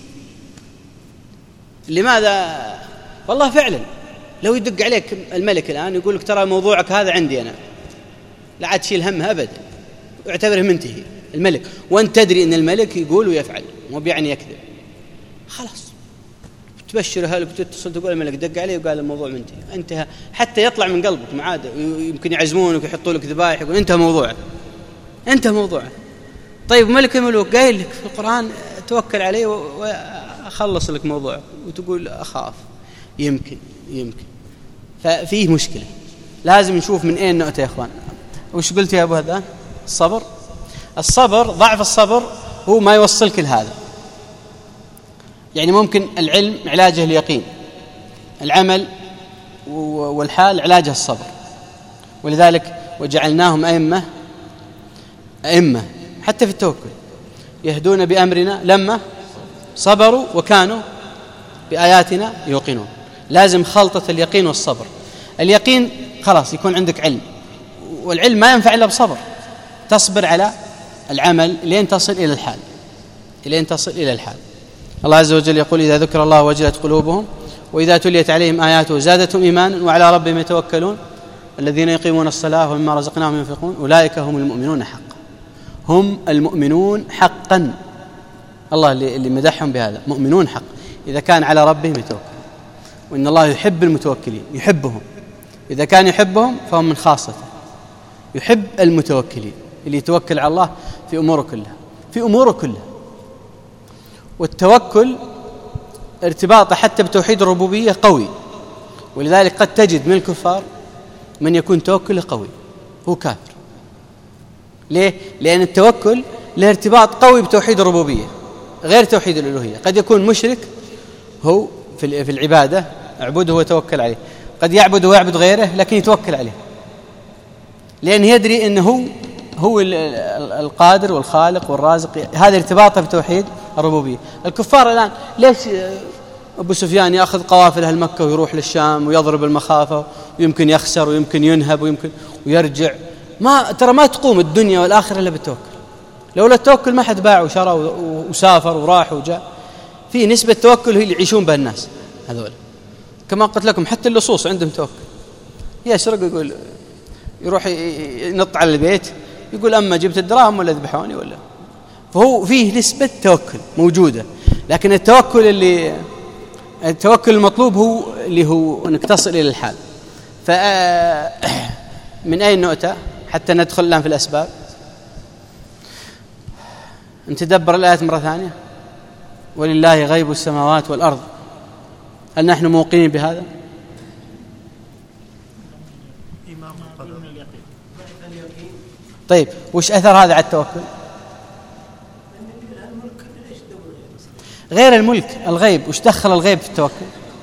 A: لماذا؟ والله فعلا لو يدق عليك الملك الآن يقول لك ترى موضوعك هذا عندي أنا، لا عاد تشيل هم أبدا، اعتبره منتهي الملك، وأنت تدري أن الملك يقول ويفعل، مو بيعني يكذب، خلاص تبشر أهلك وتتصل تقول الملك دق عليه وقال الموضوع منتهي، انتهى، حتى يطلع من قلبك معاد، يمكن يعزمونك ويحطوا لك ذبائح يقول انتهى موضوعك، انتهى موضوعك. طيب ملك الملوك قايل لك في القرآن توكل عليه وأخلص لك موضوعك، وتقول أخاف يمكن يمكن ففيه مشكلة. لازم نشوف من أين نؤتي يا أخوان. وش قلت يا أبو هذا؟ الصبر. الصبر، ضعف الصبر هو ما يوصلك لهذا. يعني ممكن العلم علاجه اليقين، العمل والحال علاجه الصبر، ولذلك وجعلناهم أئمة أئمة حتى في التوكل يهدون بأمرنا لما صبروا وكانوا بآياتنا يوقنون. لازم خلطة اليقين والصبر. اليقين خلاص يكون عندك علم والعلم ما ينفع إلا بصبر، تصبر على العمل لين تصل إلى الحال، لين تصل إلى الحال. الله عز وجل يقول: إذا ذكر الله وجلت قلوبهم وإذا تليت عليهم آياته زادتهم إيمانا وعلى ربهم يتوكلون الذين يقيمون الصلاة ومما رزقناهم ينفقون أولئك هم المؤمنون حقا. هم المؤمنون حقا، الله اللي مدحهم بهذا، مؤمنون حقا، إذا كان على ربهم يتوكل. وإن الله يحب المتوكلين، يحبهم، إذا كان يحبهم فهم من خاصته. يحب المتوكلين اللي يتوكل على الله في أموره كلها، في أموره كلها. والتوكل ارتباطه حتى بتوحيد الربوبية قوي، ولذلك قد تجد من الكفار من يكون توكله قوي هو كافر. ليه؟ لأن التوكل له ارتباط قوي بتوحيد الربوبية غير توحيد الألوهية. قد يكون مشرك هو في العبادة، اعبده وتوكل عليه، قد يعبد ويعبد غيره لكن يتوكل عليه، لأن يدري أنه هو هو القادر والخالق والرازق. هذا ارتباطه بتوحيد الربوبية. الكفار الآن ليش أبو سفيان يأخذ قوافل أهل مكة ويروح للشام ويضرب المخافة ويمكن يخسر ويمكن ينهب ويمكن ويرجع؟ ما ترى ما تقوم الدنيا والآخرة إلا بالتوكل. لولا التوكل ما حد باع وشرى وسافر وراح وجاء. في نسبة توكل هي اللي يعيشون بها الناس هذول. كما قلت لكم حتى اللصوص عندهم توكل، يسرق يقول يروح ينط على البيت يقول أما جبت الدراهم ولا ذبحوني ولا. فهو فيه نسبة توكل موجودة. لكن التوكل اللي التوكل المطلوب هو اللي هو أنك تصل إلى الحال. فمن أين نؤتى حتى ندخل الآن في الأسباب؟ نتدبر الآيات مرة ثانية. ولله غيب السماوات والأرض. هل نحن موقنين بهذا؟ طيب وش أثر هذا على التوكل؟ غير الملك، الغيب. وش دخل الغيب في التوكل؟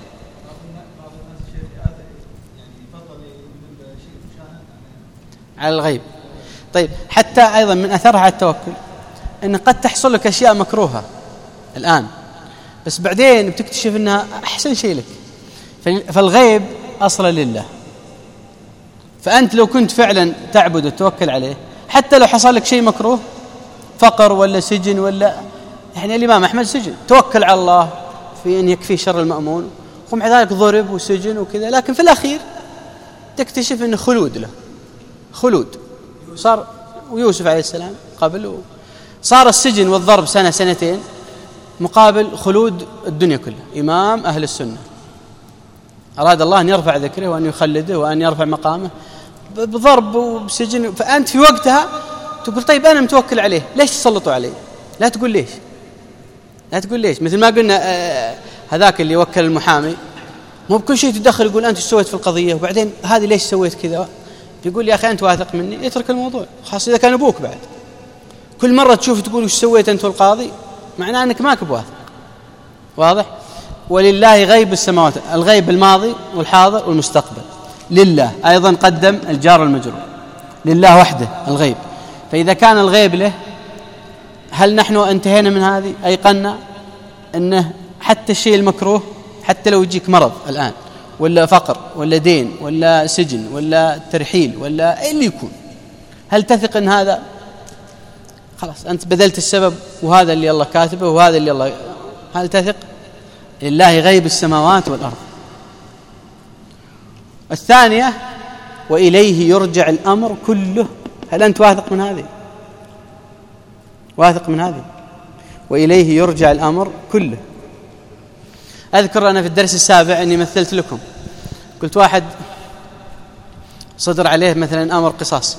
A: على الغيب. طيب حتى أيضا من أثرها على التوكل أن قد تحصل لك أشياء مكروهة الآن، بس بعدين بتكتشف أنها أحسن شيء لك. فالغيب أصلا لله. فأنت لو كنت فعلا تعبد وتوكل عليه، حتى لو حصل لك شيء مكروه، فقر ولا سجن ولا، يعني الإمام أحمد سجن، توكل على الله في أن يكفي شر المأمون، ومع ذلك ضرب وسجن وكذا، لكن في الأخير تكتشف أنه خلود له، خلود صار. ويوسف عليه السلام قبل صار السجن والضرب سنة سنتين مقابل خلود الدنيا كلها، إمام أهل السنة. أراد الله أن يرفع ذكره وأن يخلده وأن يرفع مقامه بضرب وبسجن. فأنت في وقتها تقول طيب أنا متوكل عليه، ليش تسلطوا عليه؟ لا تقول ليش، لا تقول ليش. مثل ما قلنا آه هذاك اللي وكل المحامي، مو بكل شيء تدخل يقول أنت سويت في القضية وبعدين هذه ليش سويت كذا. يقول يا أخي أنت واثق مني، يترك الموضوع، خاصة إذا كان أبوك بعد. كل مرة تشوف تقول وش سويت أنت والقاضي، معناه أنك ماك بواثق. واضح؟ ولله غيب السماوات، الغيب الماضي والحاضر والمستقبل لله. أيضا قدم الجار والمجرور، لله وحده الغيب. فإذا كان الغيب له، هل نحن انتهينا من هذه؟ أيقنا أنه حتى الشيء المكروه، حتى لو يجيك مرض الآن ولا فقر ولا دين ولا سجن ولا ترحيل ولا اللي يكون، هل تثق أن هذا خلاص أنت بذلت السبب وهذا اللي الله كاتبه وهذا اللي الله، هل تثق؟ لله غيب السماوات والأرض. الثانية وإليه يرجع الأمر كله. هل أنت واثق من هذه؟ واثق من هذه؟ وإليه يرجع الأمر كله. أذكر أنا في الدرس السابع أني مثلت لكم، قلت واحد صدر عليه مثلا أمر قصاص،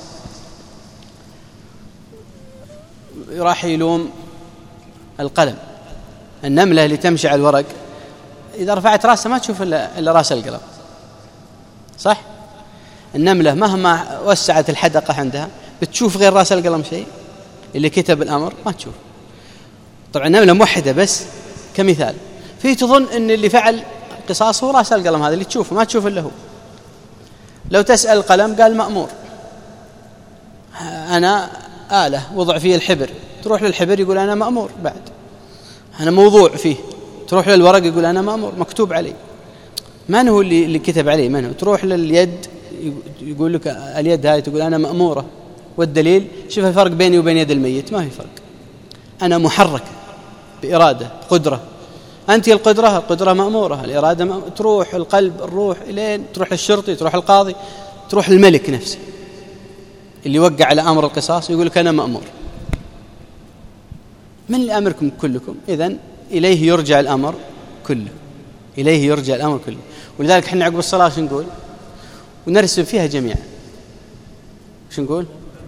A: راح يلوم القلم، النملة اللي تمشي على الورق إذا رفعت رأسها ما تشوف إلا رأس القلم، صح؟ النملة مهما وسعت الحدقة عندها بتشوف غير رأس القلم شيء، اللي كتب الأمر ما تشوف. طبعا النملة موحدة بس كمثال. في تظن أن اللي فعل قصاص هو رأس القلم هذا اللي تشوفه، ما تشوف إلا هو. لو تسأل القلم قال مأمور، أنا آلة وضع فيه الحبر، تروح للحبر يقول أنا مأمور، بعد أنا موضوع فيه، تروح للورق يقول أنا مأمور مكتوب عليه. من هو اللي, اللي كتب عليه؟ من هو؟ تروح لليد يقول لك اليد هاي تقول أنا مأمورة، والدليل شوف الفرق بيني وبين يد الميت، ما في فرق. أنا محركة بإرادة قدرة، أنت القدرة القدرة مأمورة، الإرادة مأمورة. تروح القلب الروح إلين تروح الشرطي، تروح القاضي، تروح الملك نفسه اللي وقع على أمر القصاص يقول لك أنا مأمور. من اللي أمركم كلكم؟ إذن إليه يرجع الأمر كله، إليه يرجع الأمر كله. ولذلك احنا عقب الصلاة شو نقول؟ ونرسم فيها جميعا شو نقول؟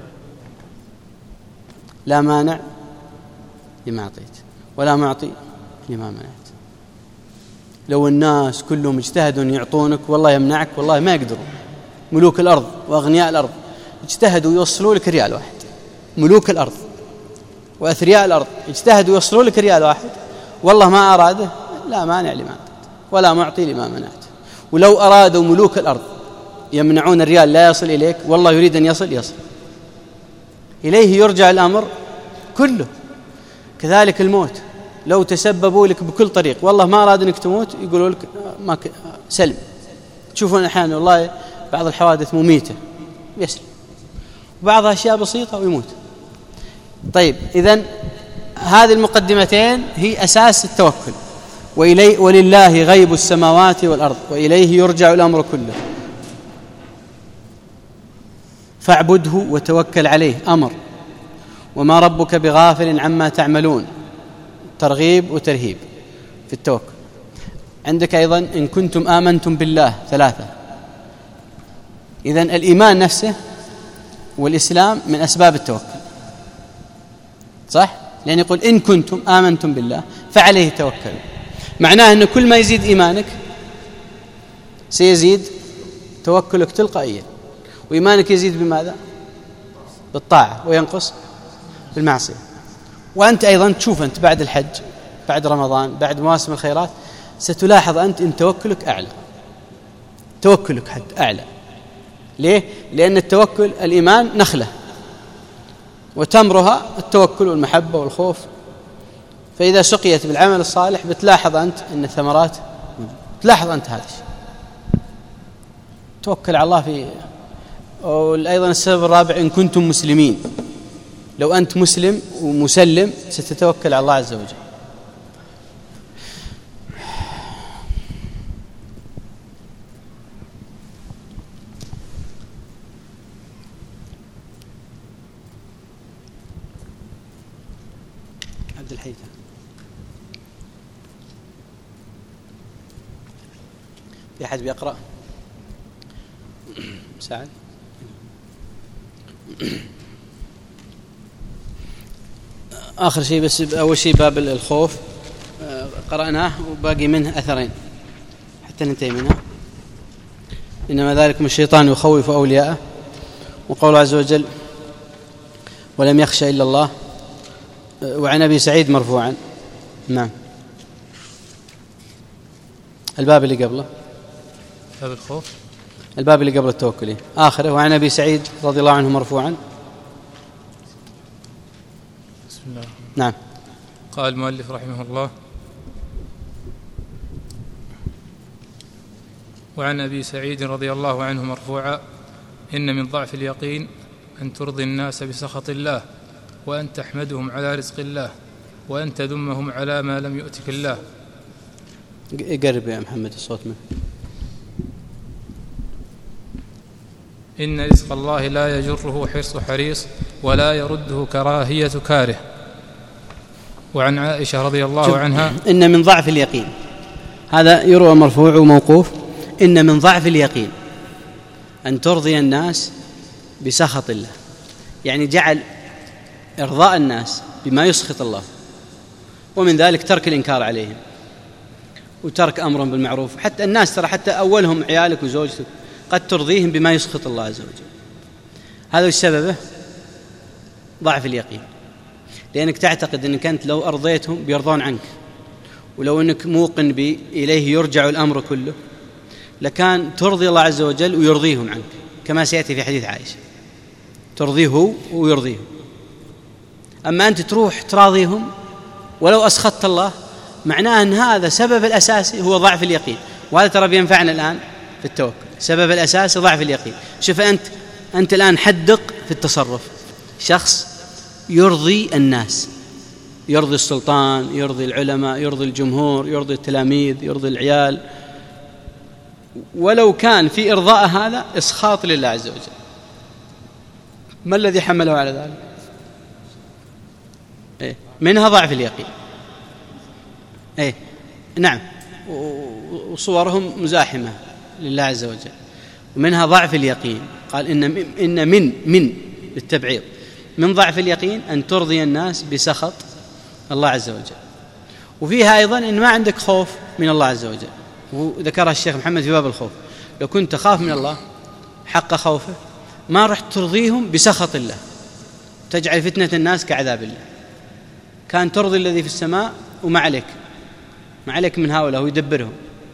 A: لا مانع لما أعطيت ولا معطي لما منعت. لو الناس كلهم اجتهدوا أن يعطونك والله يمنعك، والله ما يقدروا. ملوك الأرض وأغنياء الأرض اجتهدوا يوصلوا لك ريال واحد، ملوك الأرض وأثرياء الأرض اجتهدوا يوصلوا لك ريال واحد، والله ما أراده لا مانع لما أعطيت ولا معطي لما منعت. ولو أرادوا ملوك الأرض يمنعون الريال لا يصل إليك، والله يريد أن يصل يصل. إليه يرجع الأمر كله. كذلك الموت، لو تسببوا لك بكل طريق والله ما أراد أنك تموت يقولوا لك ما ك... سلم. تشوفون أحيانا والله بعض الحوادث مميتة يسلم، وبعضها أشياء بسيطة ويموت. طيب إذن هذه المقدمتين هي أساس التوكل. وإلي ولله غيب السماوات والأرض وإليه يرجع الأمر كله فاعبده وتوكل عليه. أمر وما ربك بغافل عما تعملون، ترغيب وترهيب في التوكل. عندك أيضا إن كنتم آمنتم بالله، ثلاثة. إذن الإيمان نفسه والإسلام من أسباب التوكل، صح؟ لأن يقول إن كنتم آمنتم بالله فعليه توكلوا، معناه أن كل ما يزيد إيمانك سيزيد توكلك تلقائيا. وإيمانك يزيد بماذا؟ بالطاعة، وينقص بالمعصية. وأنت أيضا تشوف أنت بعد الحج، بعد رمضان، بعد مواسم الخيرات، ستلاحظ أنت إن توكلك أعلى، توكلك حتى أعلى. ليه؟ لأن التوكل الإيمان نخلة وتمرها التوكل والمحبة والخوف، فإذا سقيت بالعمل الصالح بتلاحظ أنت أن الثمرات، تلاحظ أنت هذا الشيء. توكل على الله في. وأيضا السبب الرابع إن كنتم مسلمين، لو أنت مسلم ومسلم ستتوكل على الله عز وجل. عبد الحيثم في أحد بيقرأ؟ سعد. آخر شيء بس، أول شيء باب الخوف قرأناه وباقي منه أثرين حتى ننتهي منها. إنما ذلكم الشيطان يخوف أولياءه، وقول عز وجل ولم يخشى إلا الله. وعن أبي سعيد مرفوعا. نعم الباب اللي قبله،
C: باب الخوف،
A: الباب اللي قبل التوكل آخره. وعن أبي سعيد رضي الله عنه مرفوعا.
C: بسم الله.
A: نعم.
C: قال المؤلف رحمه الله: وعن أبي سعيد رضي الله عنه مرفوعا: إن من ضعف اليقين أن ترضي الناس بسخط الله، وأن تحمدهم على رزق الله، وأن تذمهم على ما لم يؤتك الله.
A: قرب يا محمد الصوت منه.
C: إن رزق الله لا يجره حرص حريص ولا يرده كراهية كاره. وعن عائشة رضي الله عنها:
A: إن من ضعف اليقين، هذا يروى مرفوع وموقوف. إن من ضعف اليقين أن ترضي الناس بسخط الله، يعني جعل إرضاء الناس بما يسخط الله، ومن ذلك ترك الإنكار عليهم وترك أمرهم بالمعروف. حتى الناس ترى حتى أولهم عيالك وزوجتك قد ترضيهم بما يسخط الله عز وجل. هذا السبب ضعف اليقين، لأنك تعتقد أنك أنت لو أرضيتهم بيرضون عنك، ولو أنك موقن بإليه يرجع الأمر كله لكان ترضي الله عز وجل ويرضيهم عنك، كما سيأتي في حديث عائشة، ترضيه ويرضيهم. أما أنت تروح تراضيهم ولو أسخطت الله، معناه أن هذا سبب الأساسي هو ضعف اليقين. وهذا ترى بينفعنا الآن في التوكل. سبب الأساسي ضعف اليقين. شوف أنت أنت الآن حدق في التصرف، شخص يرضي الناس، يرضي السلطان، يرضي العلماء، يرضي الجمهور، يرضي التلاميذ، يرضي العيال، ولو كان في إرضاء هذا إسخاط لله عز وجل. ما الذي حمله على ذلك؟ إيه؟ منها ضعف اليقين. إيه؟ نعم، وصورهم مزاحمة لله عز وجل، ومنها ضعف اليقين. قال إن إن من من للتبعيض، من ضعف اليقين أن ترضي الناس بسخط الله عز وجل. وفيها أيضا إن ما عندك خوف من الله عز وجل، وذكرها الشيخ محمد في باب الخوف. لو كنت تخاف من الله حق خوفه ما رح ترضيهم بسخط الله، تجعل فتنة الناس كعذاب الله. كان ترضي الذي في السماء وما عليك ما عليك من هؤلاء ويدبرهم.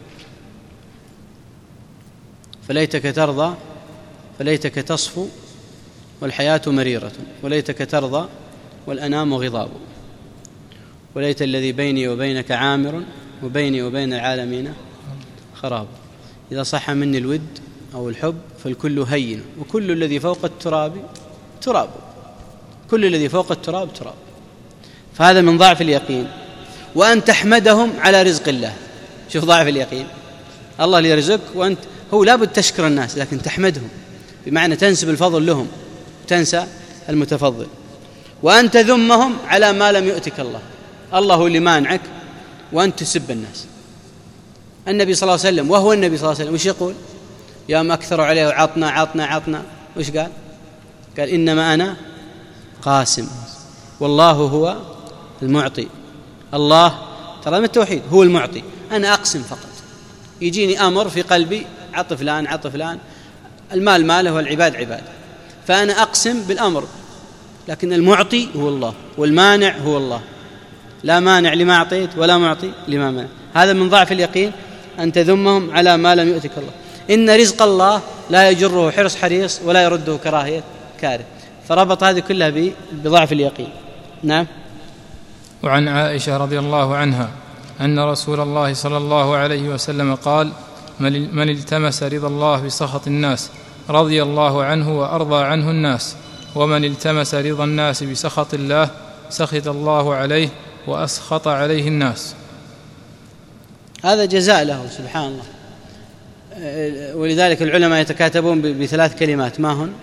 A: فليتك ترضى فليتك تصفو والحياة مريرة، وليتك ترضى والأنام غضاب، وليت الذي بيني وبينك عامر وبيني وبين العالمين خراب. إذا صح مني الود أو الحب فالكل هين، وكل الذي فوق التراب تراب، كل الذي فوق التراب تراب. فهذا من ضعف اليقين. وأن تحمدهم على رزق الله. شوف ضعف اليقين، الله اللي يرزقك وأنت هو لابد تشكر الناس، لكن تحمدهم بمعنى تنسب الفضل لهم، تنسى المتفضل. وأن تذمهم على ما لم يؤتك الله، الله هو اللي مانعك وأنت تسب الناس. النبي صلى الله عليه وسلم وهو النبي صلى الله عليه وسلم وش يقول؟ يا ما أكثر عليه عطنا عطنا عطنا، وش قال؟ قال إنما أنا قاسم والله هو المعطي. الله ترى من التوحيد هو المعطي، أنا أقسم فقط، يجيني أمر في قلبي عط فلان عط فلان، المال ماله والعباد عباد، فأنا أقسم بالأمر، لكن المعطي هو الله والمانع هو الله، لا مانع لما أعطيت ولا معطي لما منع. هذا من ضعف اليقين أن تذمهم على ما لم يؤتك الله. إن رزق الله لا يجره حرص حريص ولا يرده كراهية كاره. فربط هذه كلها بضعف اليقين. نعم.
C: وعن عائشة رضي الله عنها أن رسول الله صلى الله عليه وسلم قال: من التمس رضا الله بسخط الناس رضي الله عنه وأرضى عنه الناس، ومن التمس رضا الناس بسخط الله سخط الله عليه وأسخط عليه الناس.
A: هذا جزاء له سبحان الله. ولذلك العلماء يتكاتبون بثلاث كلمات، ما هن؟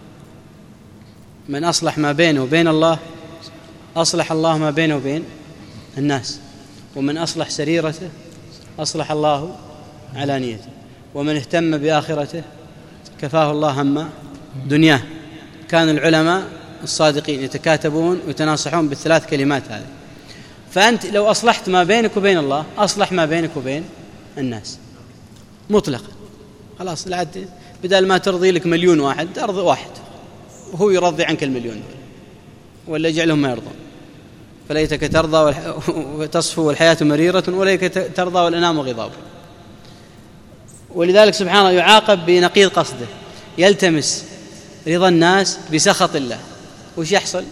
A: من أصلح ما بينه وبين الله أصلح الله ما بينه وبين الناس، ومن أصلح سريرته أصلح الله علانيته، ومن اهتم بآخرته كفاه الله هم دنياه. كان العلماء الصادقين يتكاتبون ويتناصحون بالثلاث كلمات هذه. فأنت لو أصلحت ما بينك وبين الله أصلح ما بينك وبين الناس مطلقا، خلاص. العد بدل ما ترضي لك مليون واحد أرضي واحد وهو يرضي عنك المليون دول، ولا يجعلهم ما يرضون. فليتك ترضى وتصفو والحياة مريرة، وليتك ترضى والأنام غضاب. ولذلك سبحان الله يعاقب بنقيض قصده، يلتمس رضا الناس بسخط الله، وش يحصل؟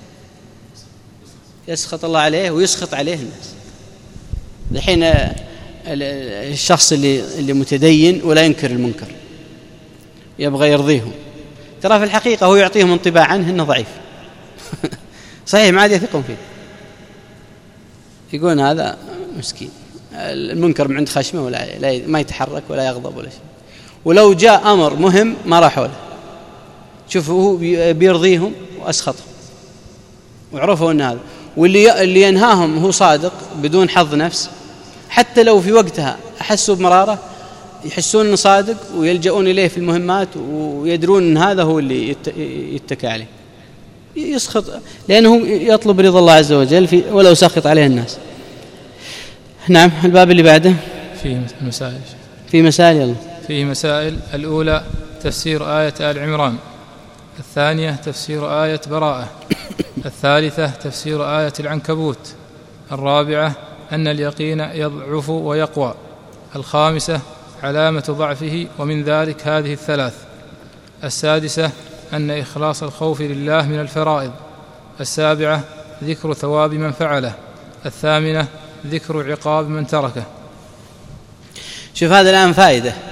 A: يسخط الله عليه ويسخط عليه الناس. الحين الشخص اللي اللي متدين ولا ينكر المنكر يبغى يرضيهم، ترى في الحقيقة هو يعطيهم انطباع عنه انه ضعيف صحيح، ما عاد يثقون فيه، يقولون هذا مسكين المنكر من عند خشمه ولا لا ما يتحرك ولا يغضب ولا شيء. ولو جاء أمر مهم ما راح له. شوفوا هو بيرضيهم وأسخطهم، وعرفوا أن هذا. واللي اللي ينهاهم هو صادق بدون حظ نفس، حتى لو في وقتها أحسوا بمرارة يحسون أنه صادق ويلجؤون إليه في المهمات، ويدرون أن هذا هو اللي يتكى عليه، يسخط لأنه يطلب رضا الله عز وجل في ولو سخط عليه الناس. نعم. الباب اللي بعده
C: فيه مسائل
A: في مسائل يلا
C: فيه مسائل. الأولى تفسير آية آل عمران، الثانية تفسير آية براءة، الثالثة تفسير آية العنكبوت، الرابعة أن اليقين يضعف ويقوى، الخامسة علامة ضعفه ومن ذلك هذه الثلاث، السادسة أن إخلاص الخوف لله من الفرائض، السابعة ذكر ثواب من فعله، الثامنة ذكر عقاب من تركه.
A: شوف هذا الآن فائدة.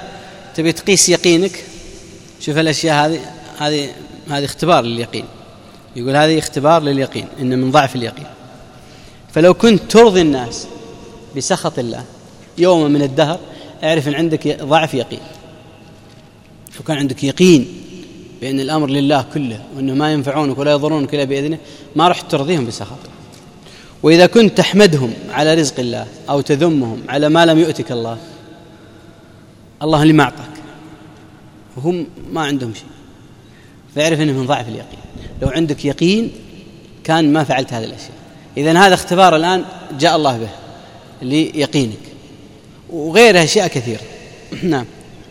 A: تبي تقيس يقينك، شوف الأشياء هذه هذه هذه اختبار لليقين. يقول هذه اختبار لليقين، إن من ضعف اليقين. فلو كنت ترضي الناس بسخط الله يوما من الدهر، اعرف أن عندك ضعف يقين. لو كان عندك يقين بأن الأمر لله كله، وأنه ما ينفعونك ولا يضرونك إلا بإذنه، ما رح ترضيهم بسخط. وإذا كنت تحمدهم على رزق الله أو تذمهم على ما لم يؤتك الله، الله اللي ما أعطاك وهم ما عندهم شيء، فاعرف أنه من ضعف اليقين. لو عندك يقين كان ما فعلت هذه الأشياء. إذن هذا اختبار الآن جاء الله به ليقينك، وغيرها أشياء كثيرة. نعم.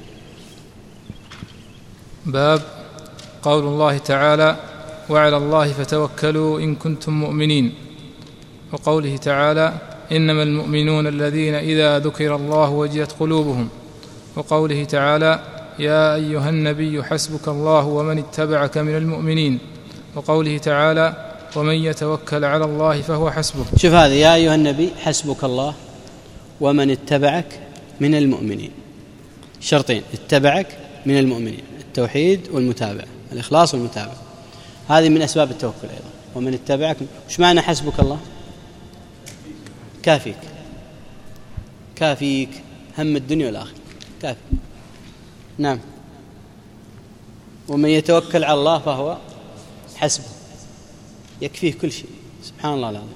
C: باب قول الله تعالى: وعلى الله فتوكلوا إن كنتم مؤمنين، وقوله تعالى: إنما المؤمنون الذين إذا ذكر الله وجلت قلوبهم، وقوله تعالى: يا أيها النبي حسبك الله ومن اتبعك من المؤمنين، وقوله تعالى: ومن يتوكل على الله فهو حسبه.
A: شوف هذا: يا أيها النبي حسبك الله ومن اتبعك من المؤمنين، شرطين: اتبعك من المؤمنين، التوحيد والمتابعة، الإخلاص والمتابعة، هذه من أسباب التوكل أيضا. ومن اتبعك، وش معنى حسبك الله؟ كافيك، كافيك هم الدنيا والآخرة، كافي. نعم. ومن يتوكل على الله فهو حسبه، يكفيه كل شيء. سبحان الله العظيم.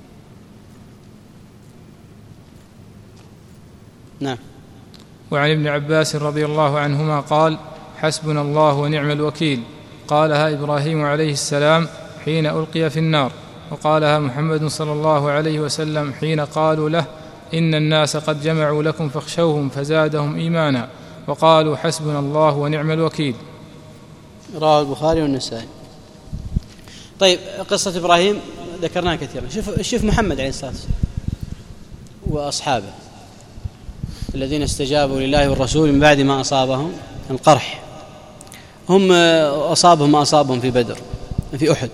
A: نعم.
C: وعن ابن عباس رضي الله عنهما قال: حسبنا الله ونعم الوكيل. قالها إبراهيم عليه السلام حين ألقي في النار، وقالها محمد صلى الله عليه وسلم حين قالوا له: إن الناس قد جمعوا لكم فاخشوهم فزادهم إيمانا، وقالوا: حسبنا الله ونعم الوكيل.
A: رواه البخاري والنسائي. طيب، قصة إبراهيم ذكرناها كثيرا. شوف شوف محمد عليه الصلاة والسلام وأصحابه الذين استجابوا لله والرسول من بعد ما أصابهم القرح. هم أصابهم ما أصابهم في بدر، في أحد،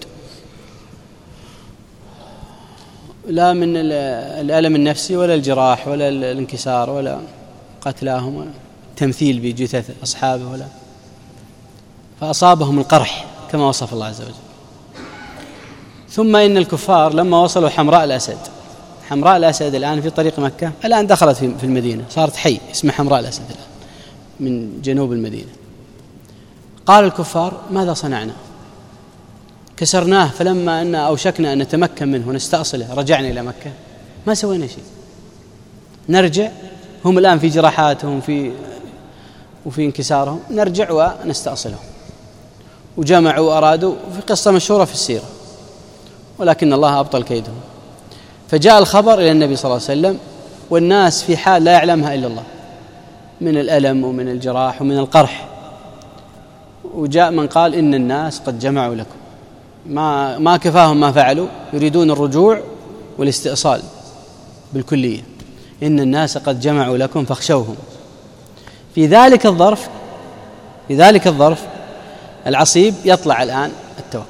A: لا من الألم النفسي ولا الجراح ولا الانكسار ولا قتلاهم ولا التمثيل بجثث أصحابه، ولا فأصابهم القرح كما وصف الله عز وجل. ثم إن الكفار لما وصلوا حمراء الأسد، حمراء الأسد الآن في طريق مكة، الآن دخلت في المدينة، صارت حي اسمه حمراء الأسد الآن من جنوب المدينة. قال الكفار: ماذا صنعنا؟ كسرناه، فلما أن أوشكنا أن نتمكن منه ونستأصله رجعنا إلى مكة، ما سوينا شيء، نرجع. هم الآن في جراحاتهم في وفي انكسارهم، نرجع ونستأصلهم. وجمعوا وأرادوا، في قصة مشهورة في السيرة، ولكن الله أبطل كيدهم. فجاء الخبر إلى النبي صلى الله عليه وسلم، والناس في حال لا يعلمها إلا الله من الألم ومن الجراح ومن القرح. وجاء من قال: إن الناس قد جمعوا لكم، ما ما كفاهم ما فعلوا، يريدون الرجوع والاستئصال بالكلية. إن الناس قد جمعوا لكم فاخشوهم. في ذلك الظرف في ذلك الظرف العصيب يطلع الآن التوكل،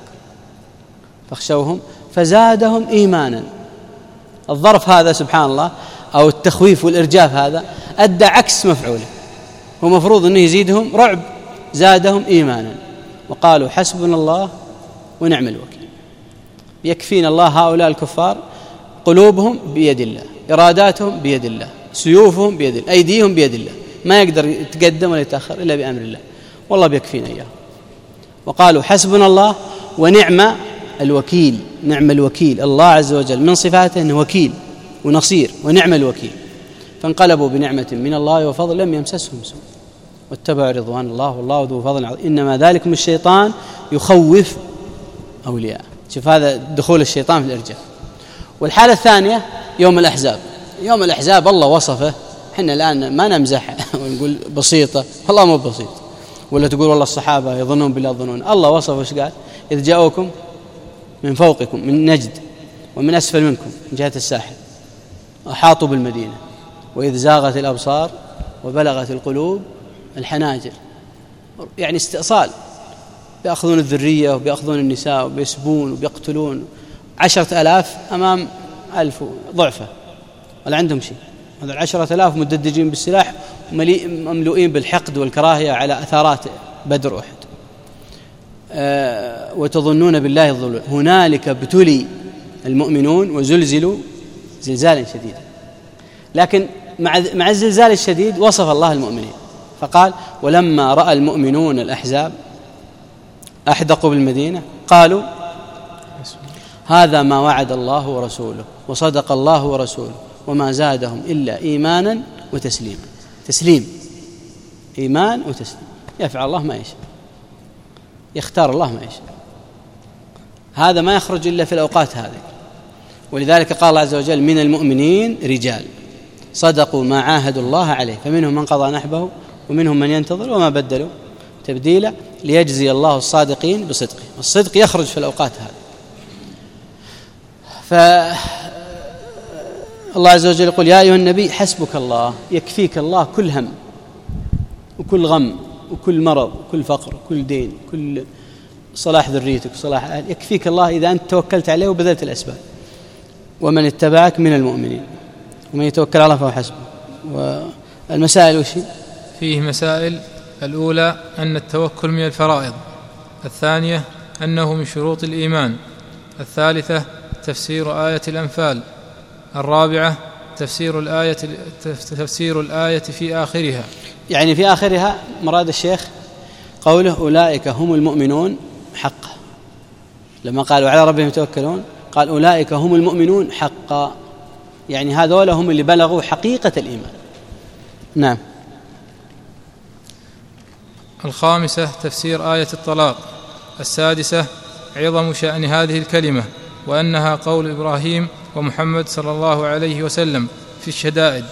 A: فاخشوهم فزادهم إيمانا. الظرف هذا سبحان الله، أو التخويف والإرجاف هذا، أدى عكس مفعوله. هو مفروض أنه يزيدهم رعب، زادهم إيمانا، وقالوا: حسبنا الله ونعم الوكيل. يكفينا الله. هؤلاء الكفار قلوبهم بيد الله، إراداتهم بيد الله، سيوفهم بيد الله، أيديهم بيد الله، ما يقدر يتقدم ولا يتأخر إلا بأمر الله، والله بيكفينا إياه. وقالوا: حسبنا الله ونعم الوكيل. نعم الوكيل، الله عز وجل من صفاته أنه وكيل ونصير، ونعم الوكيل. فانقلبوا بنعمة من الله وفضل لم يمسسهم سوء واتبعوا رضوان الله والله ذو فضل عظيم. إنما ذلكم الشيطان يخوف أولياء. شوف هذا دخول الشيطان في الإرجاء. والحالة الثانية يوم الأحزاب. يوم الأحزاب الله وصفه، حنا الآن ما نمزح ونقول بسيطة، الله مو بسيط، ولا تقول والله الصحابة يظنون بالله يظنون. الله وصفه وش قال؟ إذ جاءوكم من فوقكم من نجد ومن أسفل منكم من جهة الساحل، أحاطوا بالمدينة، وإذ زاغت الأبصار وبلغت القلوب الحناجر. يعني استئصال، بيأخذون الذرية وبيأخذون النساء وبيسبون وبيقتلون. عشرة ألاف أمام ألف ضعفة، ولا عندهم شيء. هذا العشرة ألاف مددجين بالسلاح مملوئين بالحقد والكراهية على أثارات بدر أحد. أه وتظنون بالله الظنون هنالك ابتلي المؤمنون وزلزلوا زلزالا شديدا. لكن مع مع الزلزال الشديد وصف الله المؤمنين فقال ولما رأى المؤمنون الأحزاب أحدقوا بالمدينة قالوا هذا ما وعد الله ورسوله وصدق الله ورسوله وما زادهم إلا إيمانا وتسليما. تسليم، إيمان وتسليم، يفعل الله ما يشاء، يختار الله ما يشاء. هذا ما يخرج إلا في الأوقات هذه. ولذلك قال الله عز وجل من المؤمنين رجال صدقوا ما عاهدوا الله عليه فمنهم من قضى نحبه ومنهم من ينتظر وما بدلوا تبديلا ليجزي الله الصادقين بصدقهم. الصدق يخرج في الأوقات هذه. فالله عز وجل يقول يا أيها النبي حسبك الله، يكفيك الله كل هم وكل غم وكل مرض وكل فقر وكل دين وكل صلاح ذريتك وصلاح أهل، يكفيك الله إذا أنت توكلت عليه وبذلت الأسباب. ومن اتبعك من المؤمنين ومن يتوكل على الله فهو حسبه. والمسائل وش
C: فيه؟ مسائل: الأولى أن التوكل من الفرائض، الثانية أنه من شروط الإيمان، الثالثة تفسير آية الأنفال، الرابعة تفسير الآية تفسير الآية في آخرها.
A: يعني في آخرها مراد الشيخ قوله أولئك هم المؤمنون حقا، لما قالوا على ربهم يتوكلون قال أولئك هم المؤمنون حقا، يعني هذول هم اللي بلغوا حقيقة الإيمان. نعم.
C: الخامسة تفسير آية الطلاق، السادسة عظم شأن هذه الكلمة وأنها قول إبراهيم ومحمد صلى الله عليه وسلم في الشدائد.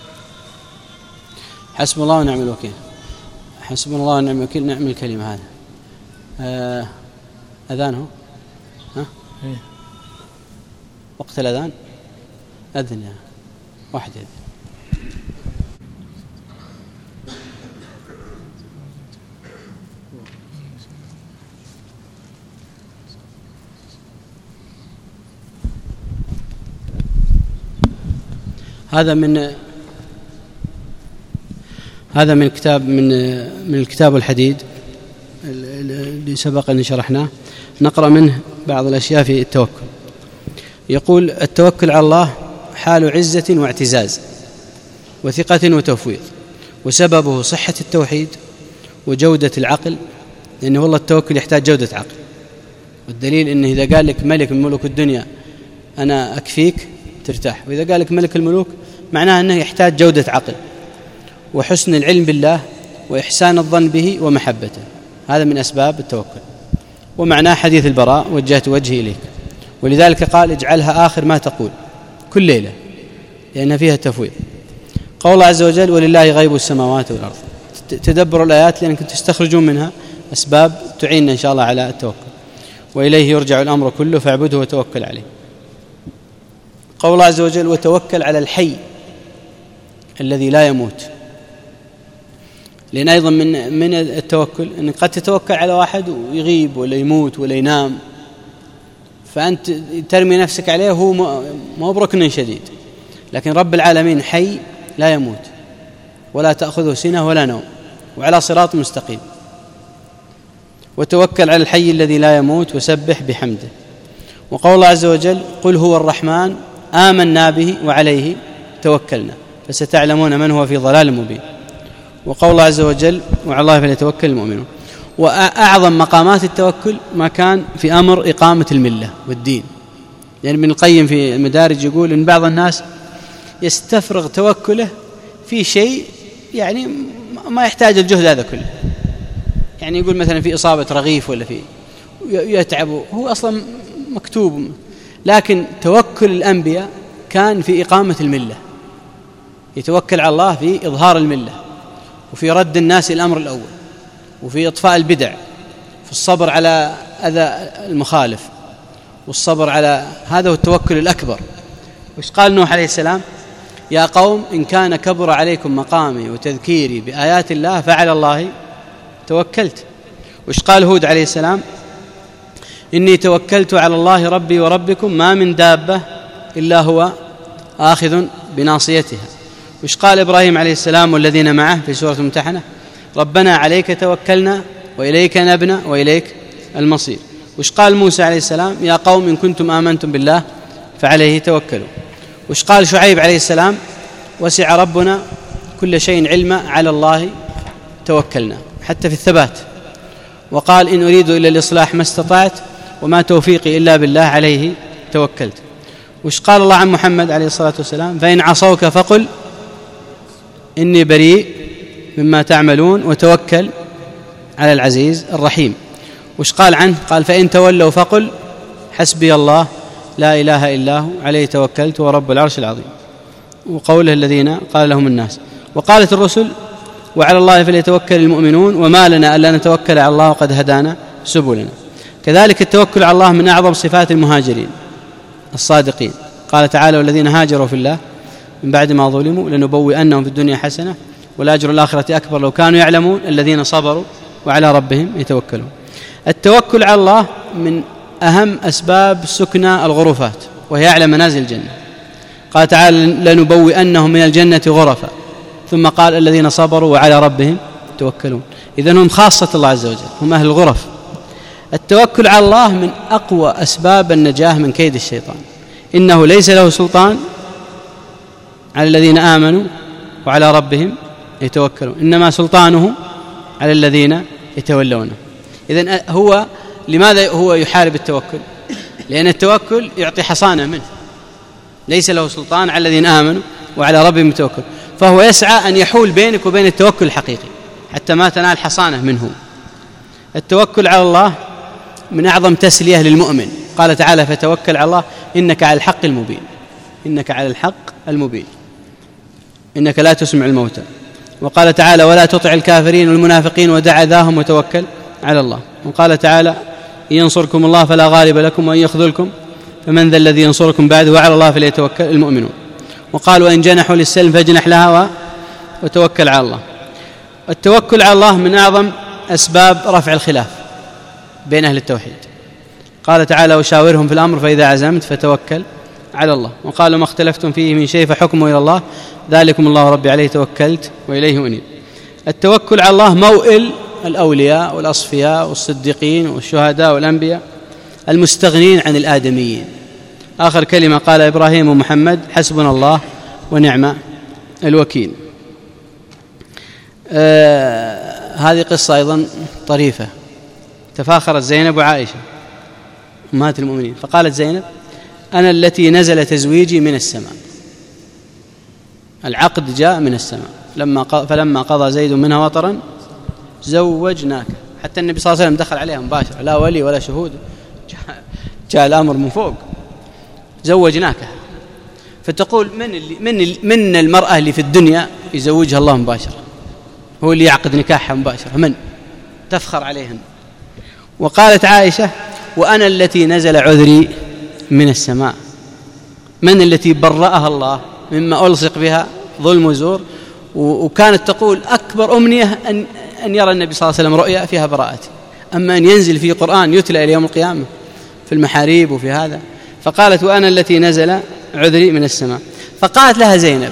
A: حسب الله ونعم الوكيل، حسب الله ونعم الوكيل، نعم الكلمة هذا. آه أذانه ها؟
C: إيه؟
A: وقت الأذان أذن يا واحد يذن. هذا من هذا من كتاب من من الكتاب الحديد اللي سبق أن شرحناه، نقرأ منه بعض الأشياء في التوكل. يقول التوكل على الله حال عزة واعتزاز وثقة وتفويض، وسببه صحة التوحيد وجودة العقل، لأنه والله التوكل يحتاج جودة عقل. والدليل أنه إذا قال لك ملك من ملوك الدنيا أنا أكفيك ترتاح، وإذا قال لك ملك الملوك معناه أنه يحتاج جودة عقل وحسن العلم بالله وإحسان الظن به ومحبته. هذا من أسباب التوكل، ومعناه حديث البراء وجهت وجهي إليك. ولذلك قال اجعلها آخر ما تقول كل ليلة، لأن فيها تفويض. قول الله عز وجل ولله غيب السماوات والأرض. تدبروا الآيات لأنكم تستخرجون منها أسباب تعيننا إن شاء الله على التوكل. وإليه يرجع الأمر كله فاعبده وتوكل عليه. قول الله عز وجل وتوكل على الحي الذي لا يموت، لأن أيضا من من التوكل أنك قد تتوكل على واحد ويغيب ولا يموت ولا ينام، فأنت ترمي نفسك عليه وهو ما هو بركن شديد. لكن رب العالمين حي لا يموت ولا تأخذه سنة ولا نوم وعلى صراط مستقيم. وتوكل على الحي الذي لا يموت وسبح بحمده. وقول الله عز وجل قل هو الرحمن آمنا به وعليه توكلنا فستعلمون من هو في ضلال مبين. وقول الله عز وجل وعلى الله فليتوكل المؤمنون. وأعظم مقامات التوكل ما كان في أمر إقامة الملة والدين، يعني ابن القيم في المدارج يقول إن بعض الناس يستفرغ توكله في شيء يعني ما يحتاج الجهد هذا كله، يعني يقول مثلا في إصابة رغيف ولا في يتعب، هو أصلا مكتوب. لكن توكل الأنبياء كان في إقامة الملة، يتوكل على الله في إظهار الملة وفي رد الناس الأمر الأول وفي إطفاء البدع، في الصبر على أذى المخالف والصبر على هذا هو التوكل الأكبر. وش قال نوح عليه السلام؟ يا قوم إن كان كبر عليكم مقامي وتذكيري بآيات الله فعلى الله توكلت. وش قال هود عليه السلام؟ إني توكلت على الله ربي وربكم ما من دابة إلا هو آخذ بناصيتها. وش قال إبراهيم عليه السلام والذين معه في سورة الممتحنة؟ ربنا عليك توكلنا وإليك نبنا وإليك المصير. وش قال موسى عليه السلام؟ يا قوم إن كنتم آمنتم بالله فعليه توكلوا. وش قال شعيب عليه السلام؟ وسع ربنا كل شيء علما على الله توكلنا، حتى في الثبات. وقال إن أريد إلا الإصلاح ما استطعت وما توفيقي إلا بالله عليه توكلت. وش قال الله عن محمد عليه الصلاة والسلام؟ فإن عصوك فقل إني بريء مما تعملون وتوكل على العزيز الرحيم. وش قال عنه؟ قال فإن تولوا فقل حسبي الله لا إله إلا هو عليه توكلت ورب العرش العظيم. وقوله الذين قال لهم الناس. وقالت الرسل وعلى الله فليتوكل المؤمنون وما لنا ألا نتوكل على الله وقد هدانا سبلنا. كذلك التوكل على الله من أعظم صفات المهاجرين الصادقين. قال تعالى والذين هاجروا في الله من بعد ما ظلموا لنبوئنهم في الدنيا حسنة والأجر الآخرة أكبر لو كانوا يعلمون الذين صبروا وعلى ربهم يتوكلون. التوكل على الله من أهم أسباب سكنى الغرفات وهي أعلى منازل الجنة. قال تعالى لنبوئنهم من الجنة غرفا، ثم قال الذين صبروا وعلى ربهم يتوكلون. إذن هم خاصة الله عز وجل، هم أهل الغرف. التوكل على الله من أقوى أسباب النجاة من كيد الشيطان. إنه ليس له سلطان على الذين آمنوا وعلى ربهم يتوكلون، إنما سلطانه على الذين يتولونه. إذن هو لماذا هو يحارب التوكل؟ لأن التوكل يعطي حصانة منه. ليس له سلطان على الذين آمنوا وعلى ربهم يتوكل، فهو يسعى أن يحول بينك وبين التوكل الحقيقي حتى ما تنال حصانة منه. التوكل على الله من أعظم تسلية للمؤمن. قال تعالى فتوكل على الله إنك على الحق المبين، إنك على الحق المبين، إنك لا تسمع الموتى. وقال تعالى ولا تطع الكافرين والمنافقين ودع أذاهم وتوكل على الله. وقال تعالى إن ينصركم الله فلا غالب لكم وإن يخذلكم فمن ذا الذي ينصركم بعد وعلى الله فليتوكل المؤمنون. وقال وإن جنحوا للسلم فاجنح لها وتوكل على الله. التوكل على الله من أعظم أسباب رفع الخلاف بين أهل التوحيد. قال تعالى وشاورهم في الأمر فإذا عزمت فتوكل على الله. وقالوا ما اختلفتم فيه من شيء فحكمه إلى الله ذلكم الله ربي عليه توكلت وإليه أنيب. التوكل على الله موئل الأولياء والأصفياء والصديقين والشهداء والأنبياء المستغنين عن الآدميين. آخر كلمة قال إبراهيم ومحمد حسبنا الله ونعم الوكيل. آه هذه قصة أيضا طريفة. تفاخرت زينب وعائشة أمهات المؤمنين، فقالت زينب أنا التي نزل تزويجي من السماء، العقد جاء من السماء، لما فلما قضى زيد منها وطرا زوجناك. حتى النبي صلى الله عليه وسلم دخل عليها مباشرة، لا ولي ولا شهود، جاء, جاء الأمر من فوق، زوجناك. فتقول من اللي من من المرأة اللي في الدنيا يزوجها الله مباشرة، هو اللي يعقد نكاحها مباشرة، من تفخر عليهن. وقالت عائشة وأنا التي نزل عذري من السماء، من التي برأها الله مما ألصق بها ظلم وزور. وكانت تقول أكبر أمنية أن أن يرى النبي صلى الله عليه وسلم رؤيا فيها براءتي، أما أن ينزل في قرآن يتلى إلى يوم القيامة في المحاريب وفي هذا. فقالت وأنا التي نزل عذري من السماء. فقالت لها زينب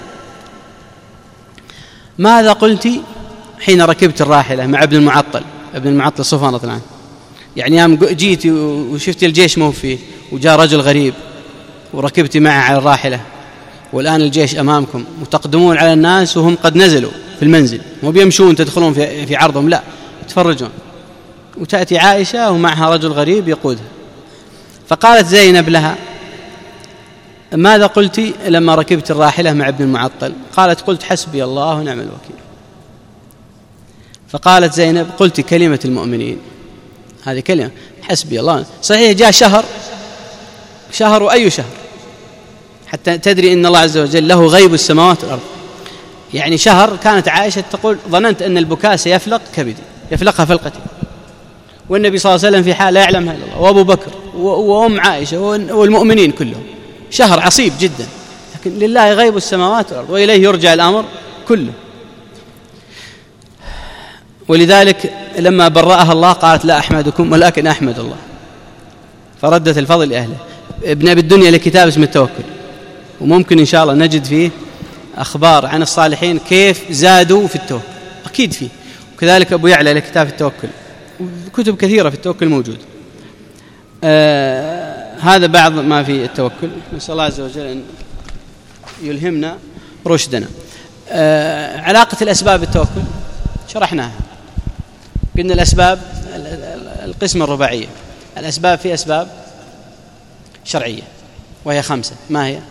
A: ماذا قلت حين ركبت الراحلة مع ابن المعطل؟ ابن المعطل صفوان رضي الله عنه، يعني يوم جيت وشفت الجيش مو فيه وجاء رجل غريب وركبت معه على الراحلة والآن الجيش أمامكم وتقدمون على الناس وهم قد نزلوا في المنزل، مو بيمشون تدخلون في في عرضهم، لا تفرجون، وتأتي عائشة ومعها رجل غريب يقودها. فقالت زينب لها ماذا قلت لما ركبت الراحلة مع ابن المعطل؟ قالت قلت حسبي الله ونعم الوكيل. فقالت زينب قلت كلمة المؤمنين، هذه كلمة حسبي الله. صحيح جاء شهر شهر وأي شهر، حتى تدري إن الله عز وجل له غيب السماوات والأرض. يعني شهر كانت عائشة تقول ظننت أن البكاء سيفلق كبدي، يفلقها فلقتي، والنبي صلى الله عليه وسلم في حال لا يعلمها إلا الله، وأبو بكر وأم عائشة والمؤمنين كلهم. شهر عصيب جدا، لكن لله غيب السماوات والأرض وإليه يرجع الأمر كله. ولذلك لما برأها الله قالت لا أحمدكم ولكن أحمد الله، فردت الفضل لأهله. ابن أبي الدنيا لكتاب اسم التوكل، وممكن إن شاء الله نجد فيه أخبار عن الصالحين كيف زادوا في التوكل، أكيد فيه. وكذلك أبو يعلى له كتاب التوكل، كتب كثيرة في التوكل موجود. آه هذا بعض ما في التوكل. نسأل الله عز وجل أن يلهمنا رشدنا. آه علاقة الأسباب بالتوكل شرحناها، قلنا الأسباب القسم الرباعية. الأسباب في أسباب شرعية وهي خمسة، ما هي؟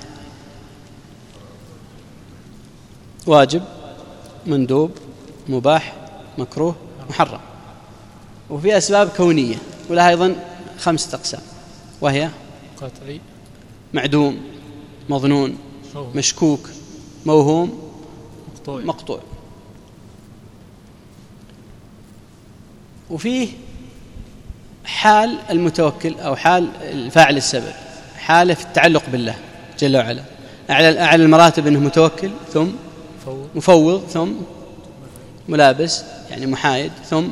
A: واجب، مندوب، مباح، مكروه، محرم. وفي أسباب كونية ولها أيضا خمسة أقسام، وهي
C: قطعي،
A: معدوم، مظنون، مشكوك، موهوم،
C: مقطوع.
A: مقطوع. وفيه حال المتوكل أو حال الفاعل السبب، حاله في التعلق بالله جل وعلا. أعلى أعلى المراتب أنه متوكل، ثم مفوض، ثم ملابس يعني محايد، ثم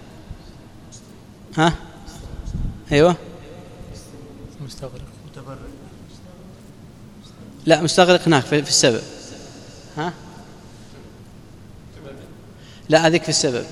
A: ها أيوة
C: مستغرق، متبرع.
A: لا، مستغرق هناك في السبب. ها لا، هذيك في السبب.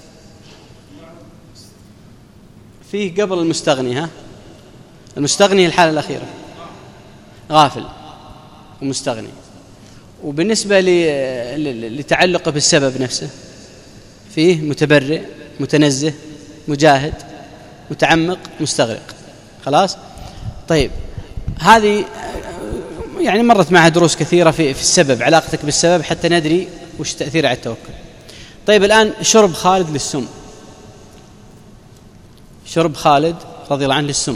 A: فيه قبل المستغني. ها المستغني الحالة الأخيرة، غافل ومستغني. وبالنسبة لتعلقه بالسبب نفسه فيه متبرئ، متنزه، مجاهد، متعمق، مستغرق. خلاص. طيب هذه يعني مرت معها دروس كثيرة في, في السبب، علاقتك بالسبب حتى ندري وش تأثير على التوكل. طيب الآن شرب خالد للسم، شرب خالد رضي الله عنه للسم،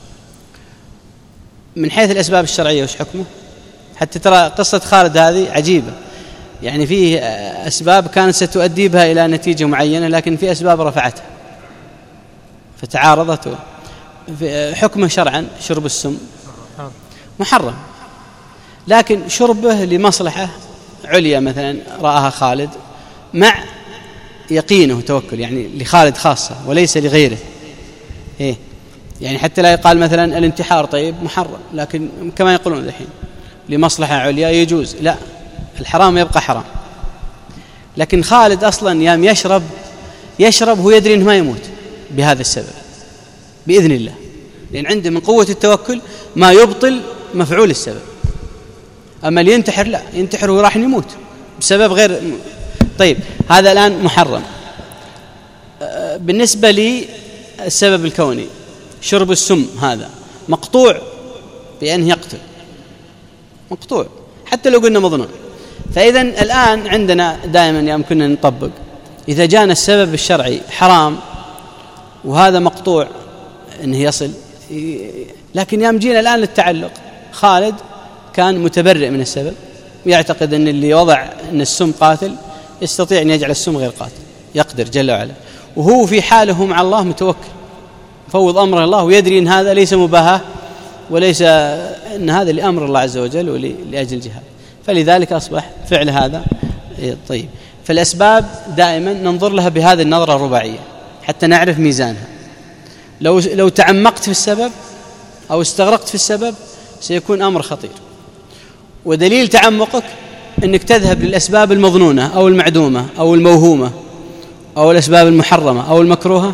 A: من حيث الأسباب الشرعية وش حكمه؟ حتى ترى قصة خالد هذه عجيبة، يعني فيه أسباب كانت ستؤدي بها إلى نتيجة معينة، لكن في أسباب رفعتها فتعارضت. حكمه شرعا شرب السم محرم، لكن شربه لمصلحة عليا مثلا رآها خالد مع يقينه توكل، يعني لخالد خاصة وليس لغيره. إيه يعني حتى لا يقال مثلا الانتحار طيب محرم، لكن كما يقولون الحين لمصلحة عليا يجوز، لا، الحرام يبقى حرام. لكن خالد أصلا يام يشرب يشرب هو يدري أنه ما يموت بهذا السبب بإذن الله، لأن عنده من قوة التوكل ما يبطل مفعول السبب. أما اللي ينتحر لا، ينتحر هو راح يموت بسبب غير. طيب هذا الآن محرم. بالنسبة لي السبب الكوني شرب السم هذا مقطوع بأنه يقتل، مقطوع حتى لو قلنا مظنون. فإذا الآن عندنا دائما يمكننا نطبق، إذا جاءنا السبب الشرعي حرام وهذا مقطوع أنه يصل، لكن يوم جينا الآن للتعلق، خالد كان متبرئ من السبب ويعتقد أن اللي وضع أن السم قاتل يستطيع أن يجعل السم غير قاتل، يقدر جل وعلا، وهو في حاله مع الله متوكل فوض أمر الله، ويدري أن هذا ليس مباهاة وليس أن هذا لأمر الله عز وجل ولأجل جهاد، فلذلك أصبح فعل هذا. طيب فالأسباب دائما ننظر لها بهذه النظرة الرباعية حتى نعرف ميزانها. لو لو تعمقت في السبب أو استغرقت في السبب سيكون أمر خطير. ودليل تعمقك أنك تذهب للأسباب المظنونة أو المعدومة أو الموهومة أو الأسباب المحرمة أو المكروهة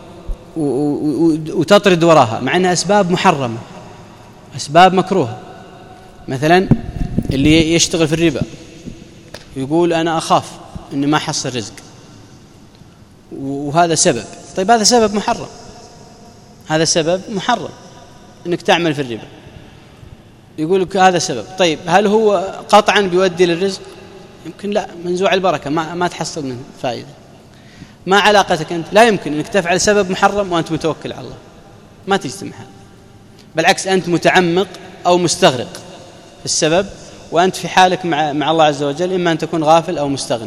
A: وتطرد وراها، مع أنها أسباب محرمة، أسباب مكروهة. مثلا اللي يشتغل في الربا يقول أنا أخاف أن ما أحصل رزق، وهذا سبب. طيب هذا سبب محرم، هذا سبب محرم أنك تعمل في الربا، يقول لك هذا سبب. طيب هل هو قطعا بيودي للرزق؟ يمكن لا، منزوع البركة، ما, ما تحصل منه فائدة. ما علاقتك أنت؟ لا يمكن أنك تفعل سبب محرم وأنت متوكل على الله، ما تجتمع هذا. بالعكس أنت متعمق أو مستغرق في السبب، وأنت في حالك مع, مع الله عز وجل، إما أن تكون غافل أو مستغني.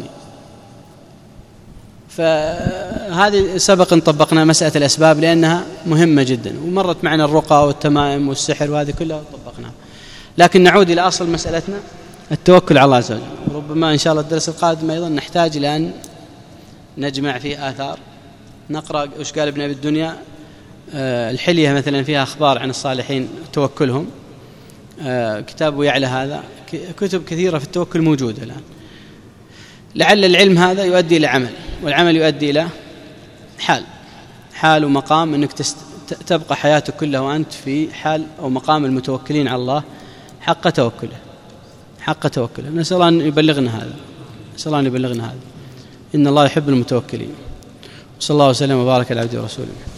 A: فهذه سبق أن طبقنا مسألة الأسباب لأنها مهمة جدا، ومرت معنا الرقى والتمائم والسحر وهذه كلها طبقناها. لكن نعود إلى أصل مسألتنا التوكل على الله عز وجل. وربما إن شاء الله الدرس القادم أيضا نحتاج إلى أن نجمع فيه آثار، نقرأ وش قال ابن أبي الدنيا. الحلية مثلا فيها أخبار عن الصالحين توكلهم، كتاب يعلى هذا، كتب كثيرة في التوكل موجودة الآن. لعل العلم هذا يؤدي إلى عمل، والعمل يؤدي إلى حال حال ومقام أنك تبقى حياتك كلها وأنت في حال أو مقام المتوكلين على الله حق توكله حق توكله. نسأل الله أن يبلغنا هذا، نسأل الله أن يبلغنا هذا. إن الله يحب المتوكلين. صلى الله وسلم وبارك على عبده ورسوله.